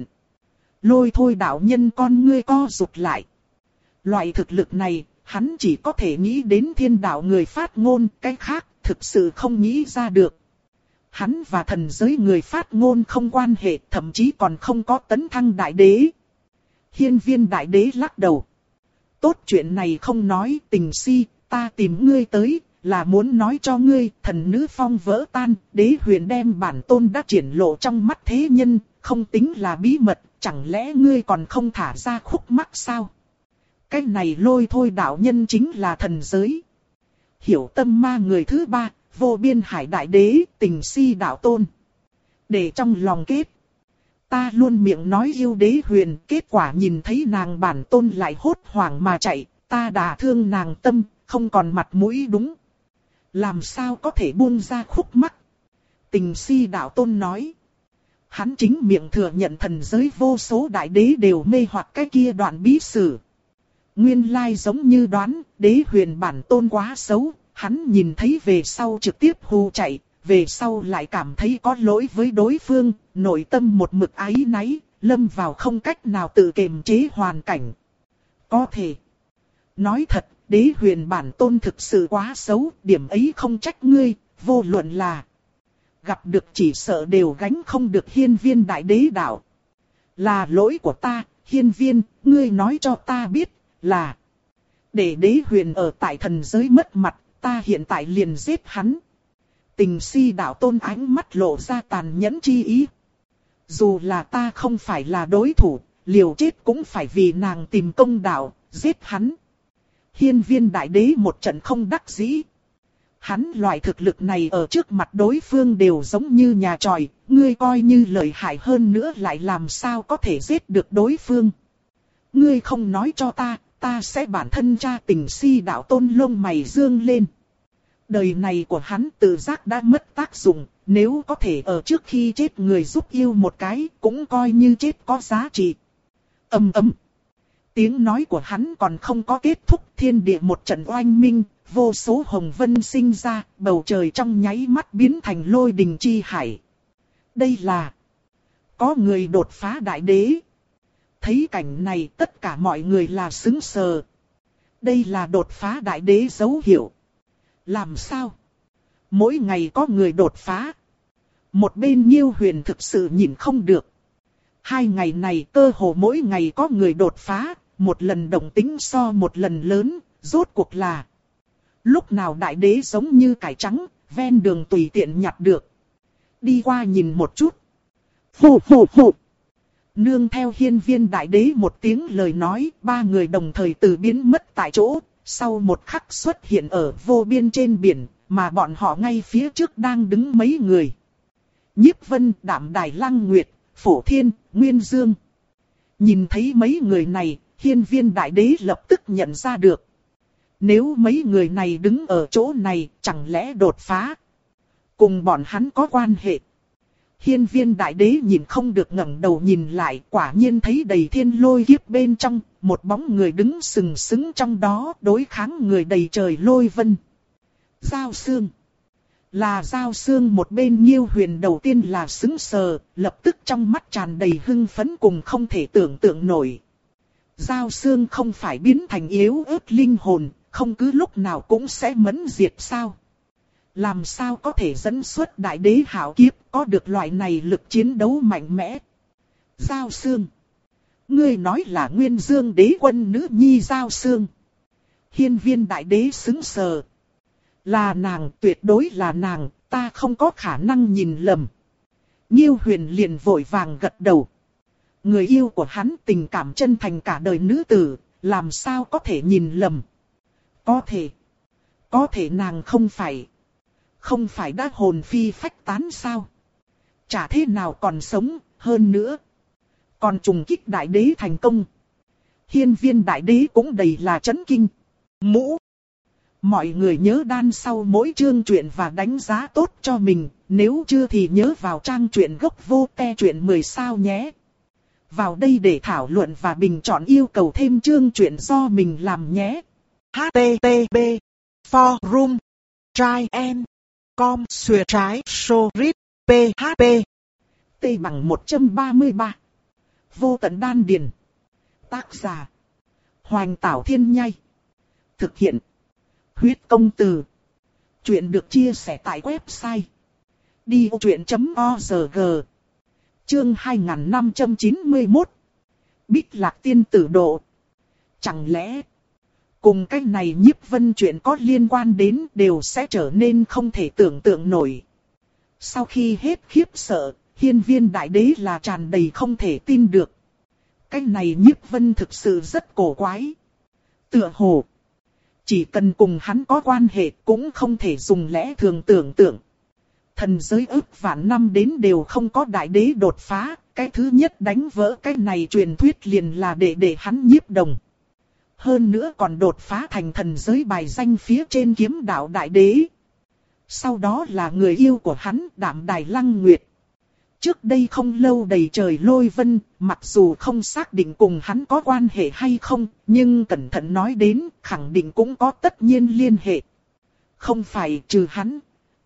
A: Lôi thôi đạo nhân con ngươi co rụt lại. Loại thực lực này, hắn chỉ có thể nghĩ đến thiên đạo người phát ngôn, cái khác thực sự không nghĩ ra được. Hắn và thần giới người phát ngôn không quan hệ, thậm chí còn không có tấn thăng đại đế. Hiên viên đại đế lắc đầu. Tốt, chuyện này không nói, Tình Si, ta tìm ngươi tới, là muốn nói cho ngươi, thần nữ phong vỡ tan, đế huyền đem bản tôn đã triển lộ trong mắt thế nhân, không tính là bí mật, chẳng lẽ ngươi còn không thả ra khúc mắc sao? Cái này lôi thôi đạo nhân chính là thần giới. Hiểu tâm ma người thứ ba, vô biên hải đại đế, Tình Si đạo tôn. Để trong lòng kết. Ta luôn miệng nói yêu đế huyền, kết quả nhìn thấy nàng bản tôn lại hốt hoảng mà chạy, ta đả thương nàng tâm, không còn mặt mũi đúng. Làm sao có thể buông ra khúc mắc? Tình Si đạo tôn nói. Hắn chính miệng thừa nhận thần giới vô số đại đế đều mê hoặc cái kia đoạn bí sử. Nguyên lai giống như đoán, đế huyền bản tôn quá xấu, hắn nhìn thấy về sau trực tiếp hù chạy, về sau lại cảm thấy có lỗi với đối phương, nội tâm một mực áy náy, lâm vào không cách nào tự kiềm chế hoàn cảnh. Có thể nói thật, đế huyền bản tôn thực sự quá xấu, điểm ấy không trách ngươi, vô luận là gặp được chỉ sợ đều gánh không được hiên viên đại đế đạo. Là lỗi của ta, hiên viên, ngươi nói cho ta biết, là để đế huyền ở tại thần giới mất mặt, ta hiện tại liền giết hắn. Tình si đạo tôn ánh mắt lộ ra tàn nhẫn chi ý. Dù là ta không phải là đối thủ, liều chết cũng phải vì nàng tìm công đạo, giết hắn. Hiên viên đại đế một trận không đắc dĩ. Hắn loại thực lực này ở trước mặt đối phương đều giống như nhà tròi, ngươi coi như lợi hại hơn nữa lại làm sao có thể giết được đối phương. Ngươi không nói cho ta, ta sẽ bản thân tra tình si đạo tôn lông mày dương lên. Đời này của hắn tự giác đã mất tác dụng, nếu có thể ở trước khi chết người giúp yêu một cái, cũng coi như chết có giá trị. Ầm ầm. Tiếng nói của hắn còn không có kết thúc, thiên địa một trận oanh minh, vô số hồng vân sinh ra, bầu trời trong nháy mắt biến thành lôi đình chi hải. Đây là có người đột phá đại đế. Thấy cảnh này tất cả mọi người là sững sờ. Đây là đột phá đại đế dấu hiệu. Làm sao? Mỗi ngày có người đột phá. Một bên Nhiêu Huyền thực sự nhìn không được. Hai ngày này cơ hồ mỗi ngày có người đột phá, một lần động tính so một lần lớn, rốt cuộc là lúc nào đại đế giống như cải trắng, ven đường tùy tiện nhặt được. Đi qua nhìn một chút. Phù phù phù. Nương theo hiên viên đại đế một tiếng lời nói, ba người đồng thời từ biến mất tại chỗ, sau một khắc xuất hiện ở vô biên trên biển, mà bọn họ ngay phía trước đang đứng mấy người. Nhiếp Vân, Đạm Đài Lăng Nguyệt, Phổ Thiên, Nguyên Dương. Nhìn thấy mấy người này, hiên viên đại đế lập tức nhận ra được. Nếu mấy người này đứng ở chỗ này, chẳng lẽ đột phá? Cùng bọn hắn có quan hệ. Hiên viên đại đế nhìn không được ngẩng đầu nhìn lại, quả nhiên thấy đầy thiên lôi kiếp bên trong, một bóng người đứng sừng sững trong đó, đối kháng người đầy trời lôi vân. Giao Sương. Là Giao Sương. Một bên Nhiêu Huyền đầu tiên là sững sờ, lập tức trong mắt tràn đầy hưng phấn cùng không thể tưởng tượng nổi. Giao Sương không phải biến thành yếu ớt linh hồn, không cứ lúc nào cũng sẽ mẫn diệt sao? Làm sao có thể dẫn xuất đại đế hảo kiếp, có được loại này lực chiến đấu mạnh mẽ? Giao Sương. Ngươi nói là Nguyên Dương đế quân nữ nhi Giao Sương. Hiên viên đại đế sững sờ. Là nàng, tuyệt đối là nàng, ta không có khả năng nhìn lầm. Nhiêu Huyền liền vội vàng gật đầu. Người yêu của hắn tình cảm chân thành cả đời nữ tử, làm sao có thể nhìn lầm? Có thể. Có thể nàng không phải. Không phải đã hồn phi phách tán sao? Chả thế nào còn sống, hơn nữa. Còn trùng kích đại đế thành công. Hiên viên đại đế cũng đầy là chấn kinh. Mũ. Mọi người nhớ đan sau mỗi chương truyện và đánh giá tốt cho mình. Nếu chưa thì nhớ vào trang truyện gốc vô te truyện mười sao nhé. Vào đây để thảo luận và bình chọn yêu cầu thêm chương truyện do mình làm nhé. H T T P Forum Try and Com xuề trái Sorit P H P T bằng một trăm ba mươi ba. Vô tận đan điền. Tác giả Hoành Tảo Thiên Nhai. Thực hiện Huyết Công Từ. Chuyện được chia sẻ tại website đi ô truyện chấm org. Chương hai nghìn năm trăm chín mươi mốt. Bích Lạc Tiên Tử Độ. Chẳng lẽ cùng cái này Nhiếp Vân chuyện có liên quan đến đều sẽ trở nên không thể tưởng tượng nổi. Sau khi hết khiếp sợ, hiên viên đại đế là tràn đầy không thể tin được. Cái này Nhiếp Vân thực sự rất cổ quái. Tựa hồ chỉ cần cùng hắn có quan hệ cũng không thể dùng lẽ thường tưởng tượng. Thần giới ức vạn năm đến đều không có đại đế đột phá, cái thứ nhất đánh vỡ cái này truyền thuyết liền là để để hắn nhiếp đồng. Hơn nữa còn đột phá thành thần giới bài danh phía trên kiếm đạo đại đế. Sau đó là người yêu của hắn, Đạm Đài Lăng Nguyệt. Trước đây không lâu đầy trời lôi vân, mặc dù không xác định cùng hắn có quan hệ hay không, nhưng cẩn thận nói đến, khẳng định cũng có tất nhiên liên hệ. Không phải trừ hắn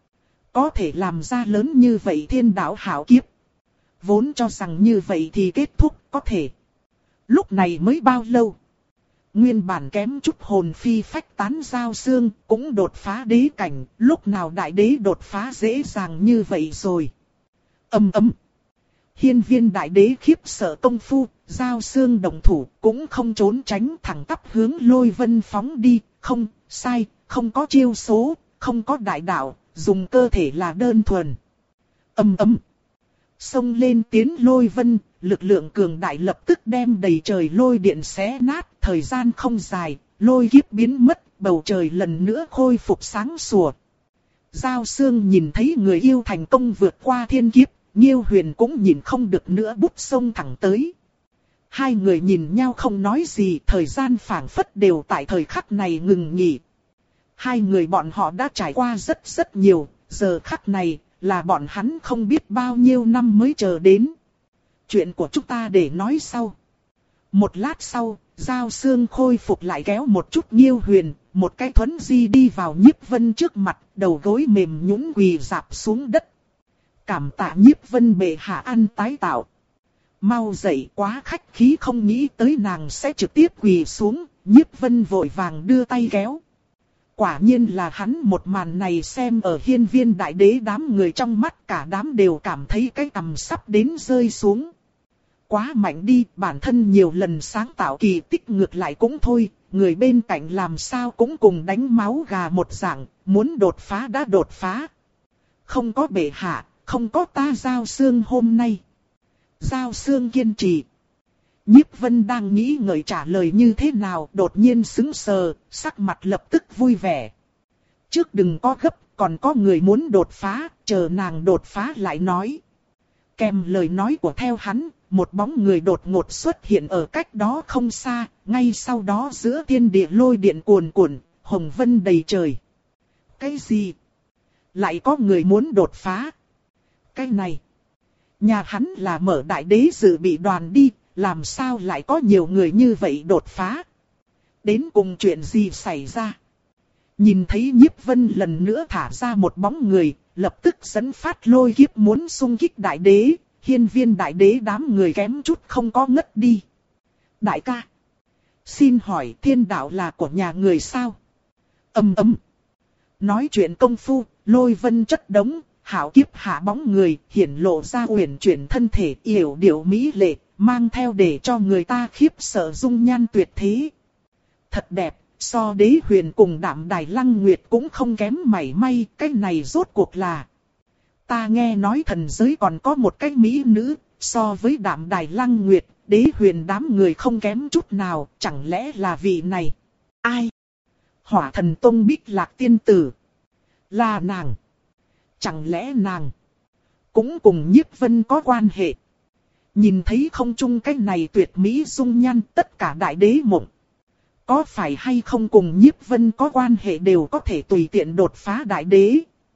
A: có thể làm ra lớn như vậy thiên đạo hảo kiếp. Vốn cho rằng như vậy thì kết thúc có thể. Lúc này mới bao lâu? Nguyên bản kém chút hồn phi phách tán Giao Sương cũng đột phá đế cảnh, lúc nào đại đế đột phá dễ dàng như vậy rồi. Ầm ầm. Hiên Viên Đại Đế khiếp sợ công phu, Giao Xương đồng thủ cũng không trốn tránh, thẳng tắp hướng Lôi Vân phóng đi. Không, sai, không có chiêu số, không có đại đạo, dùng cơ thể là đơn thuần. Ầm ầm. Xông lên tiến Lôi Vân, lực lượng cường đại lập tức đem đầy trời lôi điện xé nát. Thời gian không dài, lôi kiếp biến mất, bầu trời lần nữa khôi phục sáng sủa. Giao Xương nhìn thấy người yêu thành công vượt qua thiên kiếp, Nhiêu Huyền cũng nhìn không được nữa, bút sông thẳng tới. Hai người nhìn nhau không nói gì, thời gian phảng phất đều tại thời khắc này ngừng nghỉ. Hai người bọn họ đã trải qua rất rất nhiều, giờ khắc này là bọn hắn không biết bao nhiêu năm mới chờ đến. Chuyện của chúng ta để nói sau. Một lát sau, Giao Xương khôi phục lại kéo một chút Nhiêu Huyền, một cái thuấn di đi vào Nhiếp Vân trước mặt, đầu gối mềm nhũn quỳ rạp xuống đất. Cảm tạ Nhiếp Vân bệ hạ ăn tái tạo. Mau dậy, quá khách khí, không nghĩ tới nàng sẽ trực tiếp quỳ xuống. Nhiếp Vân vội vàng đưa tay kéo. Quả nhiên là hắn, một màn này xem ở Hiên Viên Đại Đế đám người trong mắt, cả đám đều cảm thấy cái cằm sắp đến rơi xuống. Quá mạnh đi, bản thân nhiều lần sáng tạo kỳ tích ngược lại cũng thôi, người bên cạnh làm sao cũng cùng đánh máu gà một dạng, muốn đột phá đã đột phá. Không có bệ hạ, không có ta Giao Xương hôm nay. Giao Xương kiên trì. Nhiếp Vân đang nghĩ ngợi trả lời như thế nào, đột nhiên sững sờ, sắc mặt lập tức vui vẻ. Trước đừng có gấp, còn có người muốn đột phá, chờ nàng đột phá lại nói. Kèm lời nói của theo hắn, một bóng người đột ngột xuất hiện ở cách đó không xa, ngay sau đó giữa thiên địa lôi điện cuồn cuộn, hồng vân đầy trời. Cái gì? Lại có người muốn đột phá? Cái này, nhà hắn là mở đại đế dự bị đoàn đi, làm sao lại có nhiều người như vậy đột phá? Đến cùng chuyện gì xảy ra? Nhìn thấy Nhiếp Vân lần nữa thả ra một bóng người, lập tức dẫn phát lôi kiếp muốn xung kích đại đế, Hiên Viên Đại Đế đám người kém chút không có ngất đi. Đại ca, xin hỏi thiên đạo là của nhà người sao? Ầm ầm. Nói chuyện công phu, lôi vân chất đống, hảo kiếp hạ bóng người, hiển lộ ra uyển chuyển thân thể yểu điệu mỹ lệ, mang theo để cho người ta khiếp sợ dung nhan tuyệt thế. Thật đẹp, so Đế Huyền cùng Đạm Đài Lăng Nguyệt cũng không kém mảy may, cái này rốt cuộc là. Ta nghe nói thần giới còn có một cái mỹ nữ, so với Đạm Đài Lăng Nguyệt, Đế Huyền đám người không kém chút nào, chẳng lẽ là vị này? Ai? Hỏa Thần Tông Bích Lạc tiên tử. Là nàng. Chẳng lẽ nàng cũng cùng Nhiếp Vân có quan hệ? Nhìn thấy không chung cái này tuyệt mỹ dung nhan, tất cả đại đế mộng. Có phải hay không cùng Nhiếp Vân có quan hệ đều có thể tùy tiện đột phá đại đế.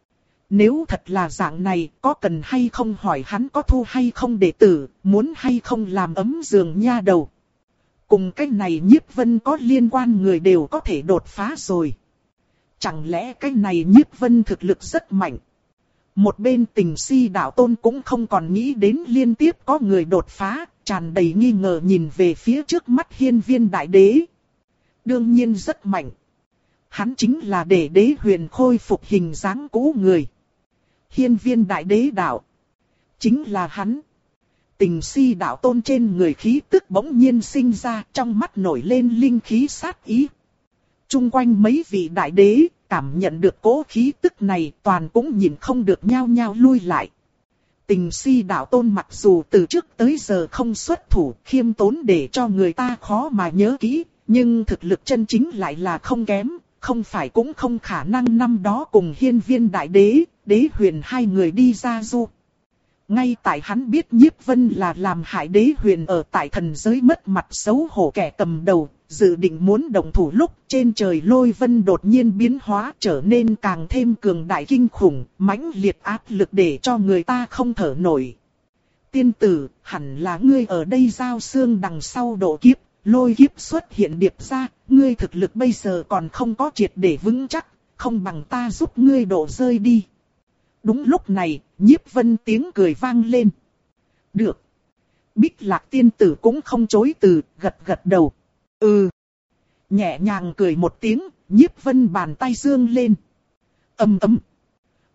A: Nếu thật là dạng này, có cần hay không hỏi hắn có thu hay không đệ tử, muốn hay không làm ấm giường nha đầu. Cùng cái này Nhiếp Vân có liên quan người đều có thể đột phá rồi. Chẳng lẽ cái này Nhiếp Vân thực lực rất mạnh? Một bên Tình Si đạo tôn cũng không còn nghĩ đến liên tiếp có người đột phá, tràn đầy nghi ngờ nhìn về phía trước mắt Hiên Viên Đại Đế. Đương nhiên rất mạnh. Hắn chính là để Đế Huyền khôi phục hình dáng cũ người. Hiên Viên Đại Đế đạo. Chính là hắn. Tình Si đạo tôn trên người khí tức bỗng nhiên sinh ra, trong mắt nổi lên linh khí sát ý. Trung quanh mấy vị đại đế, cảm nhận được cỗ khí tức này, toàn cũng nhìn không được nhao nhao lui lại. Tình Si đạo tôn mặc dù từ trước tới giờ không xuất thủ, khiêm tốn để cho người ta khó mà nhớ kỹ, nhưng thực lực chân chính lại là không kém, không phải cũng không khả năng năm đó cùng Hiên Viên Đại Đế, Đế Huyền hai người đi ra du. Ngay tại hắn biết Nhiếp Vân là làm hại Đế Huyền ở tại thần giới mất mặt xấu hổ kẻ cầm đầu, dự định muốn động thủ lúc trên trời lôi vân đột nhiên biến hóa trở nên càng thêm cường đại kinh khủng, mãnh liệt áp lực để cho người ta không thở nổi. Tiên tử, hẳn là ngươi ở đây Giao Xương đằng sau độ kiếp, lôi kiếp xuất hiện điệp ra, ngươi thực lực bây giờ còn không có triệt để vững chắc, không bằng ta giúp ngươi độ rơi đi. Đúng lúc này, Nhiếp Vân tiếng cười vang lên. Được. Bích Lạc tiên tử cũng không chối từ, gật gật đầu. Ừ. Nhẹ nhàng cười một tiếng, Nhiếp Vân bàn tay dương lên. Ầm ầm.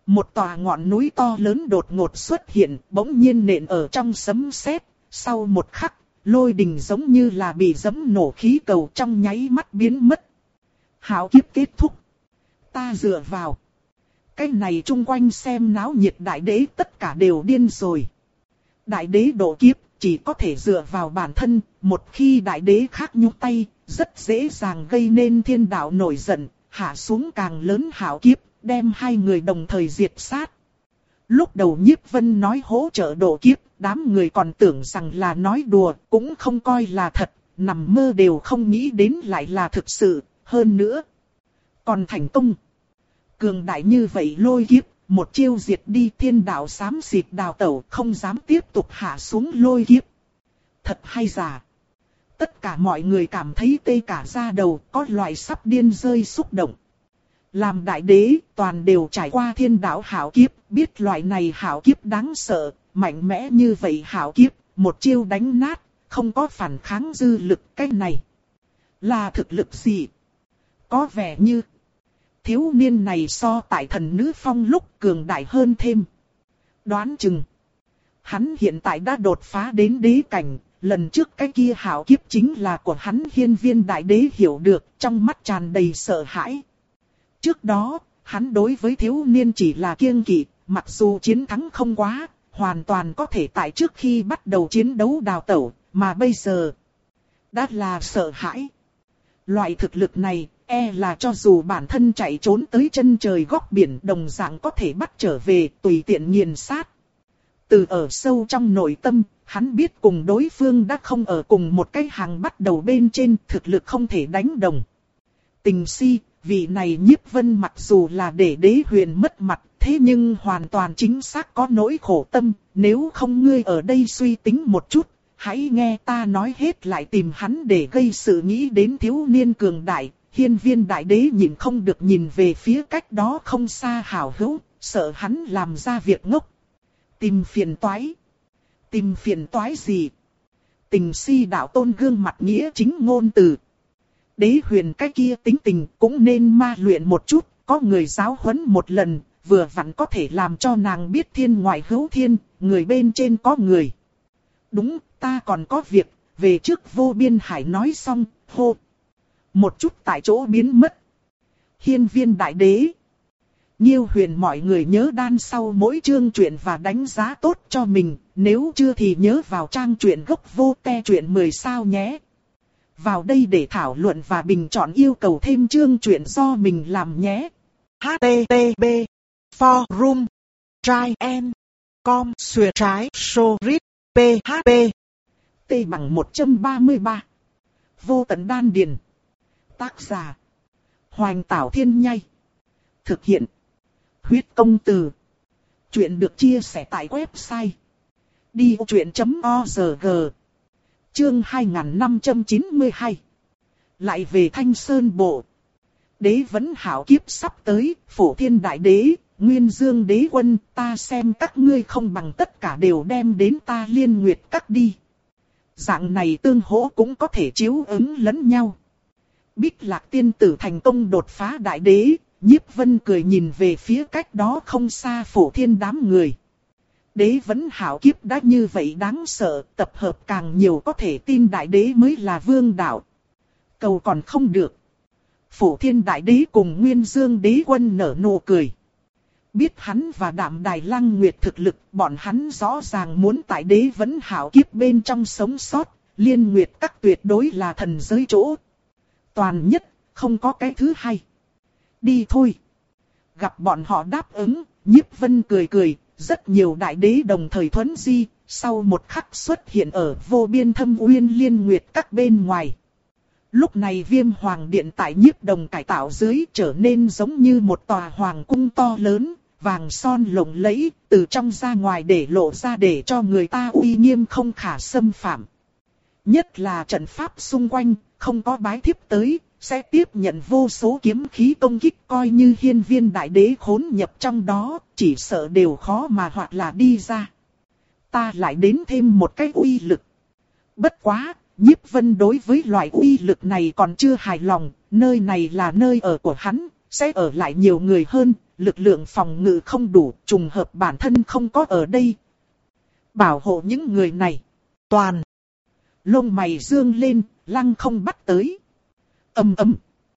A: Một tòa ngọn núi to lớn đột ngột xuất hiện, bỗng nhiên nện ở trong sấm sét. Sau một khắc, lôi đình giống như là bị giẫm nổ khí cầu trong nháy mắt biến mất. Hạo kiếp kết thúc. Ta dựa vào. Cái này chung quanh xem náo nhiệt đại đế tất cả đều điên rồi. Đại đế độ kiếp chỉ có thể dựa vào bản thân, một khi đại đế khác nhúc tay, rất dễ dàng gây nên thiên đạo nổi giận, hạ xuống càng lớn hạo kiếp, đem hai người đồng thời diệt sát. Lúc đầu Nhiếp Vân nói hỗ trợ độ kiếp, đám người còn tưởng rằng là nói đùa, cũng không coi là thật, nằm mơ đều không nghĩ đến lại là thực sự, hơn nữa. Còn thành công. Cường đại như vậy lôi kiếp, một chiêu diệt đi thiên đạo xám xịt đào tẩu, không dám tiếp tục hạ xuống lôi kiếp. Thật hay giả. Tất cả mọi người cảm thấy tê cả da đầu, có loại sắp điên rơi xúc động. Làm đại đế, toàn đều trải qua thiên đạo hạo kiếp, biết loại này hạo kiếp đáng sợ, mạnh mẽ như vậy hạo kiếp, một chiêu đánh nát, không có phản kháng dư lực. Cái này là thực lực gì? Có vẻ như thiếu niên này so tại thần nữ phong lúc cường đại hơn thêm. Đoán chừng hắn hiện tại đã đột phá đến đế cảnh. Lần trước cái kia hạo kiếp chính là của hắn. Hiên Viên đại đế hiểu được, trong mắt tràn đầy sợ hãi. Trước đó, hắn đối với thiếu niên chỉ là kiêng kỵ, mặc dù chiến thắng không quá, hoàn toàn có thể tại trước khi bắt đầu chiến đấu đào tẩu, mà bây giờ đã là sợ hãi. Loại thực lực này, e là cho dù bản thân chạy trốn tới chân trời góc biển đồng dạng có thể bắt trở về, tùy tiện nghiền sát. Từ ở sâu trong nội tâm, hắn biết cùng đối phương đã không ở cùng một cái hàng bắt đầu bên trên, thực lực không thể đánh đồng. Tình si, vị này Nhiếp Vân mặc dù là để đế huyền mất mặt, thế nhưng hoàn toàn chính xác có nỗi khổ tâm, nếu không ngươi ở đây suy tính một chút, hãy nghe ta nói hết lại tìm hắn để gây sự nghĩ đến thiếu niên cường đại. Hiên Viên đại đế nhìn không được nhìn về phía cách đó không xa hảo hữu, sợ hắn làm ra việc ngốc. Tìm phiền toái. Tìm phiền toái gì? Tình si đạo tôn gương mặt nghĩa chính ngôn từ. Đế huyền cái kia tính tình cũng nên ma luyện một chút, có người giáo huấn một lần, vừa vặn có thể làm cho nàng biết thiên ngoại hữu thiên, người bên trên có người. Đúng, ta còn có việc, về trước Vô Biên Hải nói xong, hô. Một chút tại chỗ biến mất. Hiên Viên đại đế. Nhiêu huyền mọi người nhớ đan sau mỗi chương truyện và đánh giá tốt cho mình, nếu chưa thì nhớ vào trang truyện gốc vô te truyện mười sao nhé. Vào đây để thảo luận và bình chọn yêu cầu thêm chương truyện do mình làm nhé. H T T P Forum Try and Com Xuyệt trái Sorit P H P T bằng một trăm ba mươi ba. Vô tận đan điền. Tác giả Hoành Tảo Thiên Nhai. Thực hiện Huyết Công Từ. Chuyện được chia sẻ tại website đi vô chuyện chấm org. Chương hai nghìn năm trăm chín mươi hai. Lại về Thanh Sơn Bộ. Đế vấn hảo kiếp sắp tới, Phổ Thiên Đại Đế, Nguyên Dương Đế Quân, ta xem các ngươi không bằng tất cả đều đem đến ta Liên Nguyệt Các đi. Dạng này tương hỗ cũng có thể chiếu ứng lẫn nhau. Bích Lạc tiên tử thành công đột phá đại đế, Nhiếp Vân cười nhìn về phía cách đó không xa Phổ Thiên đám người. Đế vấn hảo kiếp đã như vậy đáng sợ, tập hợp càng nhiều có thể tin đại đế mới là vương đạo. Cầu còn không được. Phổ Thiên đại đế cùng Nguyên Dương Đế Quân nở nụ cười. Biết hắn và Đạm Đài Lăng Nguyệt thực lực, bọn hắn rõ ràng muốn tại đế vấn hảo kiếp bên trong sống sót, Liên Nguyệt Các tuyệt đối là thần giới chỗ. Toàn nhất, không có cái thứ hai. Đi thôi. Gặp bọn họ đáp ứng, Nhiếp Vân cười cười, rất nhiều đại đế đồng thời thuấn di, sau một khắc xuất hiện ở Vô Biên Thâm Uyên Liên Nguyệt Các bên ngoài. Lúc này Viêm Hoàng Điện tại Nhiếp Đồng cải tạo dưới trở nên giống như một tòa hoàng cung to lớn, vàng son lộng lẫy, từ trong ra ngoài để lộ ra để cho người ta uy nghiêm không khả xâm phạm. Nhất là trận pháp xung quanh, không có bái thiếp tới, sẽ tiếp nhận vô số kiếm khí công kích, coi như Hiên Viên đại đế khốn nhập trong đó, chỉ sợ đều khó mà hoặc là đi ra. Ta lại đến thêm một cái uy lực. Bất quá, Nhiếp Vân đối với loại uy lực này còn chưa hài lòng, nơi này là nơi ở của hắn, sẽ ở lại nhiều người hơn, lực lượng phòng ngự không đủ, trùng hợp bản thân không có ở đây. Bảo hộ những người này. Toàn. Lông mày dương lên, lăng không bắt tới. Ầm ầm.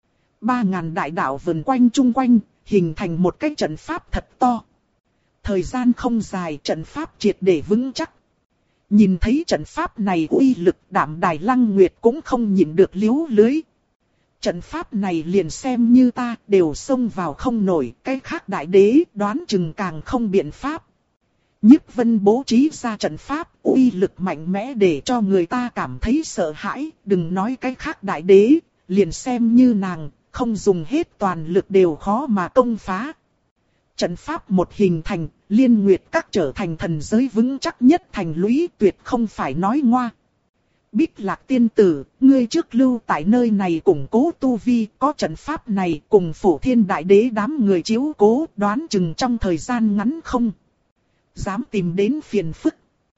A: Ba ngàn đại đạo vần quanh chung quanh, hình thành một cái trận pháp thật to. Thời gian không dài, trận pháp triệt để vững chắc. Nhìn thấy trận pháp này uy lực, Đạm Đài Lăng Nguyệt cũng không nhịn được liếu lưới. Trận pháp này liền xem như ta đều xông vào không nổi, cái khác đại đế đoán chừng càng không biện pháp. Nhiếp Vân bố trí ra trận pháp, uy lực mạnh mẽ để cho người ta cảm thấy sợ hãi, đừng nói cái khác đại đế, liền xem như nàng, không dùng hết toàn lực đều khó mà công phá. Trận pháp một hình thành, Liên Nguyệt Các trở thành thần giới vững chắc nhất thành lũy, tuyệt không phải nói ngoa. Bích Lạc tiên tử, ngươi trước lưu tại nơi này củng cố tu vi, có trận pháp này cùng Phổ Thiên Đại Đế đám người chiếu cố, đoán chừng trong thời gian ngắn không dám tìm đến phiền phức.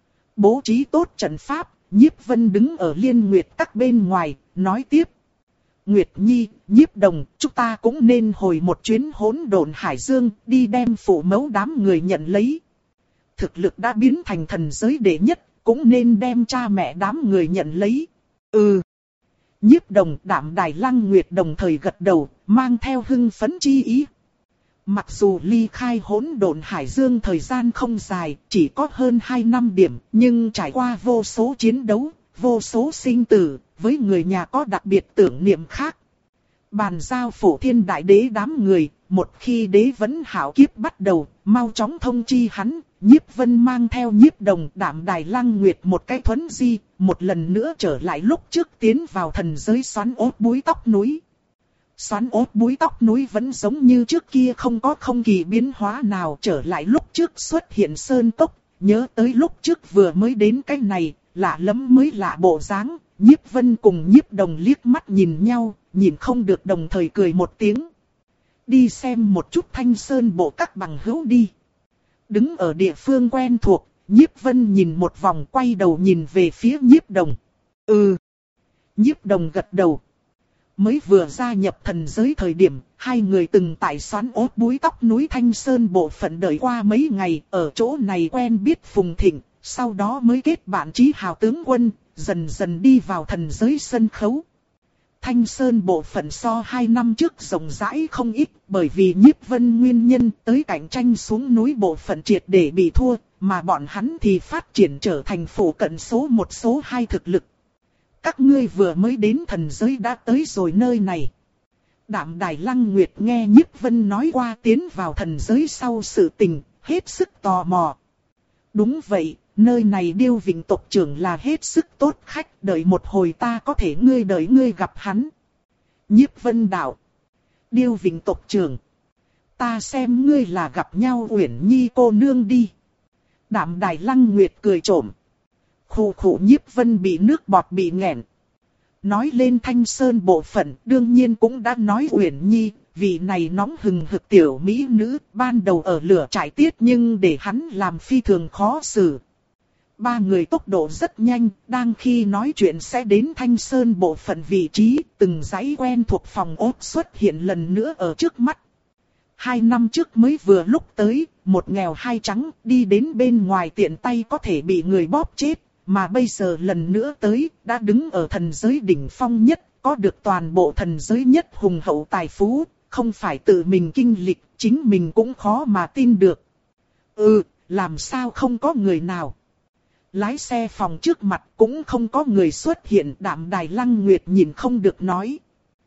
A: Bố trí tốt trận pháp, Nhiếp Vân đứng ở Liên Nguyệt Các bên ngoài, nói tiếp. Nguyệt Nhi, Nhiếp Đồng, chúng ta cũng nên hồi một chuyến hỗn độn hải dương, đi đem phụ mẫu đám người nhận lấy. Thực lực đã biến thành thần giới đệ nhất, cũng nên đem cha mẹ đám người nhận lấy. Ừ. Nhiếp Đồng, Đạm Đài Lăng Nguyệt đồng thời gật đầu, mang theo hưng phấn chi ý. Mặc dù ly khai hỗn độn hải dương thời gian không dài, chỉ có hơn hai năm điểm, nhưng trải qua vô số chiến đấu, vô số sinh tử, với người nhà có đặc biệt tưởng niệm khác. Bàn giao Phổ Thiên Đại Đế đám người, một khi đế vấn hảo kiếp bắt đầu, mau chóng thông chi hắn, Nhiếp Vân mang theo Nhiếp Đồng, Đạm Đài Lăng Nguyệt một cái thuấn di, một lần nữa trở lại lúc trước tiến vào thần giới xoắn ốt búi tóc núi. Xoắn ốt búi tóc núi vẫn giống như trước kia, không có không kỳ biến hóa nào, trở lại lúc trước xuất hiện sơn cốc, nhớ tới lúc trước vừa mới đến cái này, lạ lắm mới lạ bộ dáng. Nhiếp Vân cùng Nhiếp Đồng liếc mắt nhìn nhau, nhìn không được đồng thời cười một tiếng. Đi xem một chút Thanh Sơn bộ các bằng hữu đi. Đứng ở địa phương quen thuộc, Nhiếp Vân nhìn một vòng, quay đầu nhìn về phía Nhiếp Đồng. Ừ. Nhiếp Đồng gật đầu. Mới vừa gia nhập thần giới thời điểm, hai người từng tại xoắn ốt búi tóc núi Thanh Sơn bộ phận đợi qua mấy ngày, ở chỗ này quen biết Phùng Thịnh, sau đó mới kết bạn chí hào tướng quân, dần dần đi vào thần giới sân khấu. Thanh Sơn bộ phận so hai năm trước rộng rãi không ít, bởi vì Nhiếp Vân nguyên nhân tới cạnh tranh xuống núi bộ phận triệt để bị thua, mà bọn hắn thì phát triển trở thành phổ cận số một số hai thực lực. Các ngươi vừa mới đến thần giới đã tới rồi nơi này. Đạm Đài Lăng Nguyệt nghe Nhiếp Vân nói qua tiến vào thần giới sau sự tình, hết sức tò mò. Đúng vậy, nơi này Điêu Vịnh tộc trưởng là hết sức tốt khách, đợi một hồi ta có thể ngươi đợi ngươi gặp hắn. Nhiếp Vân đạo. Điêu Vịnh tộc trưởng. Ta xem ngươi là gặp nhau Uyển Nhi cô nương đi. Đạm Đài Lăng Nguyệt cười trộm. Khụ khụ, Nhiếp Vân bị nước bọt bị nghẹn. Nói lên Thanh Sơn bộ phận, đương nhiên cũng đã nói Uyển Nhi, vị này nóng hừng hực tiểu mỹ nữ, ban đầu ở lửa trại tiết nhưng để hắn làm phi thường khó xử. Ba người tốc độ rất nhanh, đang khi nói chuyện sẽ đến Thanh Sơn bộ phận vị trí, từng dãy quen thuộc phòng ốt xuất hiện lần nữa ở trước mắt. Hai năm trước mới vừa lúc tới, một nghèo hai trắng, đi đến bên ngoài tiện tay có thể bị người bóp chết, mà bây giờ lần nữa tới, đã đứng ở thần giới đỉnh phong nhất, có được toàn bộ thần giới nhất hùng hậu tài phú, không phải tự mình kinh lịch, chính mình cũng khó mà tin được. Ừ, làm sao không có người nào? Lái xe phòng trước mặt cũng không có người xuất hiện, Đạm Đài Lăng Nguyệt nhìn không được nói.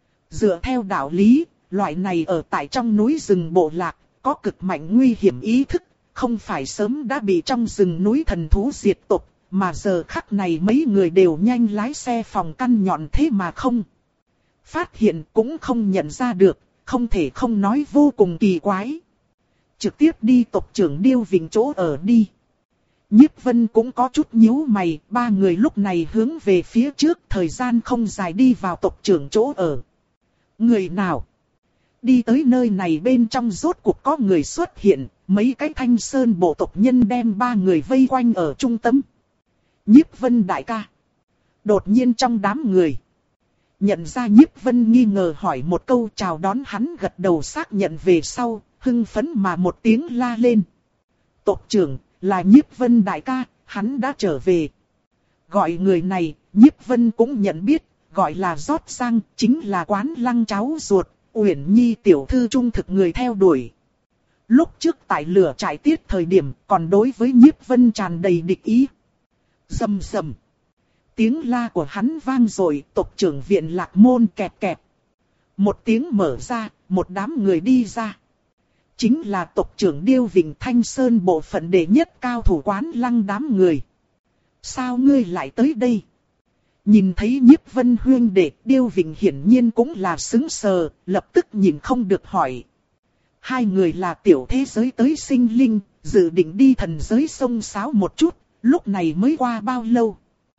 A: Dựa theo đạo lý, loại này ở tại trong núi rừng bộ lạc, có cực mạnh nguy hiểm ý thức, không phải sớm đã bị trong rừng núi thần thú diệt tộc, mà giờ khắc này mấy người đều nhanh lái xe phòng căn nhọn thế mà không phát hiện cũng không nhận ra được, không thể không nói vô cùng kỳ quái. Trực tiếp đi tộc trưởng Điêu Vịnh chỗ ở đi. Nhiếp Vân cũng có chút nhíu mày, ba người lúc này hướng về phía trước, thời gian không dài đi vào tộc trưởng chỗ ở. Người nào? Đi tới nơi này bên trong rốt cuộc có người xuất hiện, mấy cái Thanh Sơn bộ tộc nhân đem ba người vây quanh ở trung tâm. Nhiếp Vân đại ca. Đột nhiên trong đám người. Nhận ra Nhiếp Vân nghi ngờ hỏi một câu, chào đón hắn gật đầu xác nhận về sau, hưng phấn mà một tiếng la lên. Tộc trưởng, là Nhiếp Vân đại ca, hắn đã trở về. Gọi người này, Nhiếp Vân cũng nhận biết, gọi là Rót Sang, chính là Quán Lăng cháu ruột, Uyển Nhi tiểu thư trung thực người theo đuổi. Lúc trước tại lửa trại tiết thời điểm, còn đối với Nhiếp Vân tràn đầy địch ý. Rầm rầm. Tiếng la của hắn vang rồi, tộc trưởng viện Lạc Môn kẹt kẹt. Một tiếng mở ra, một đám người đi ra. Chính là tộc trưởng Điêu Vịnh Thanh Sơn bộ phận đệ nhất cao thủ Quán Lăng đám người. Sao ngươi lại tới đây? Nhìn thấy Nhiếp Vân huyên đệ, Điêu Vịnh hiển nhiên cũng là sững sờ, lập tức nhìn không được hỏi. Hai người là tiểu thế giới tới sinh linh, dự định đi thần giới xông xáo một chút, lúc này mới qua bao lâu?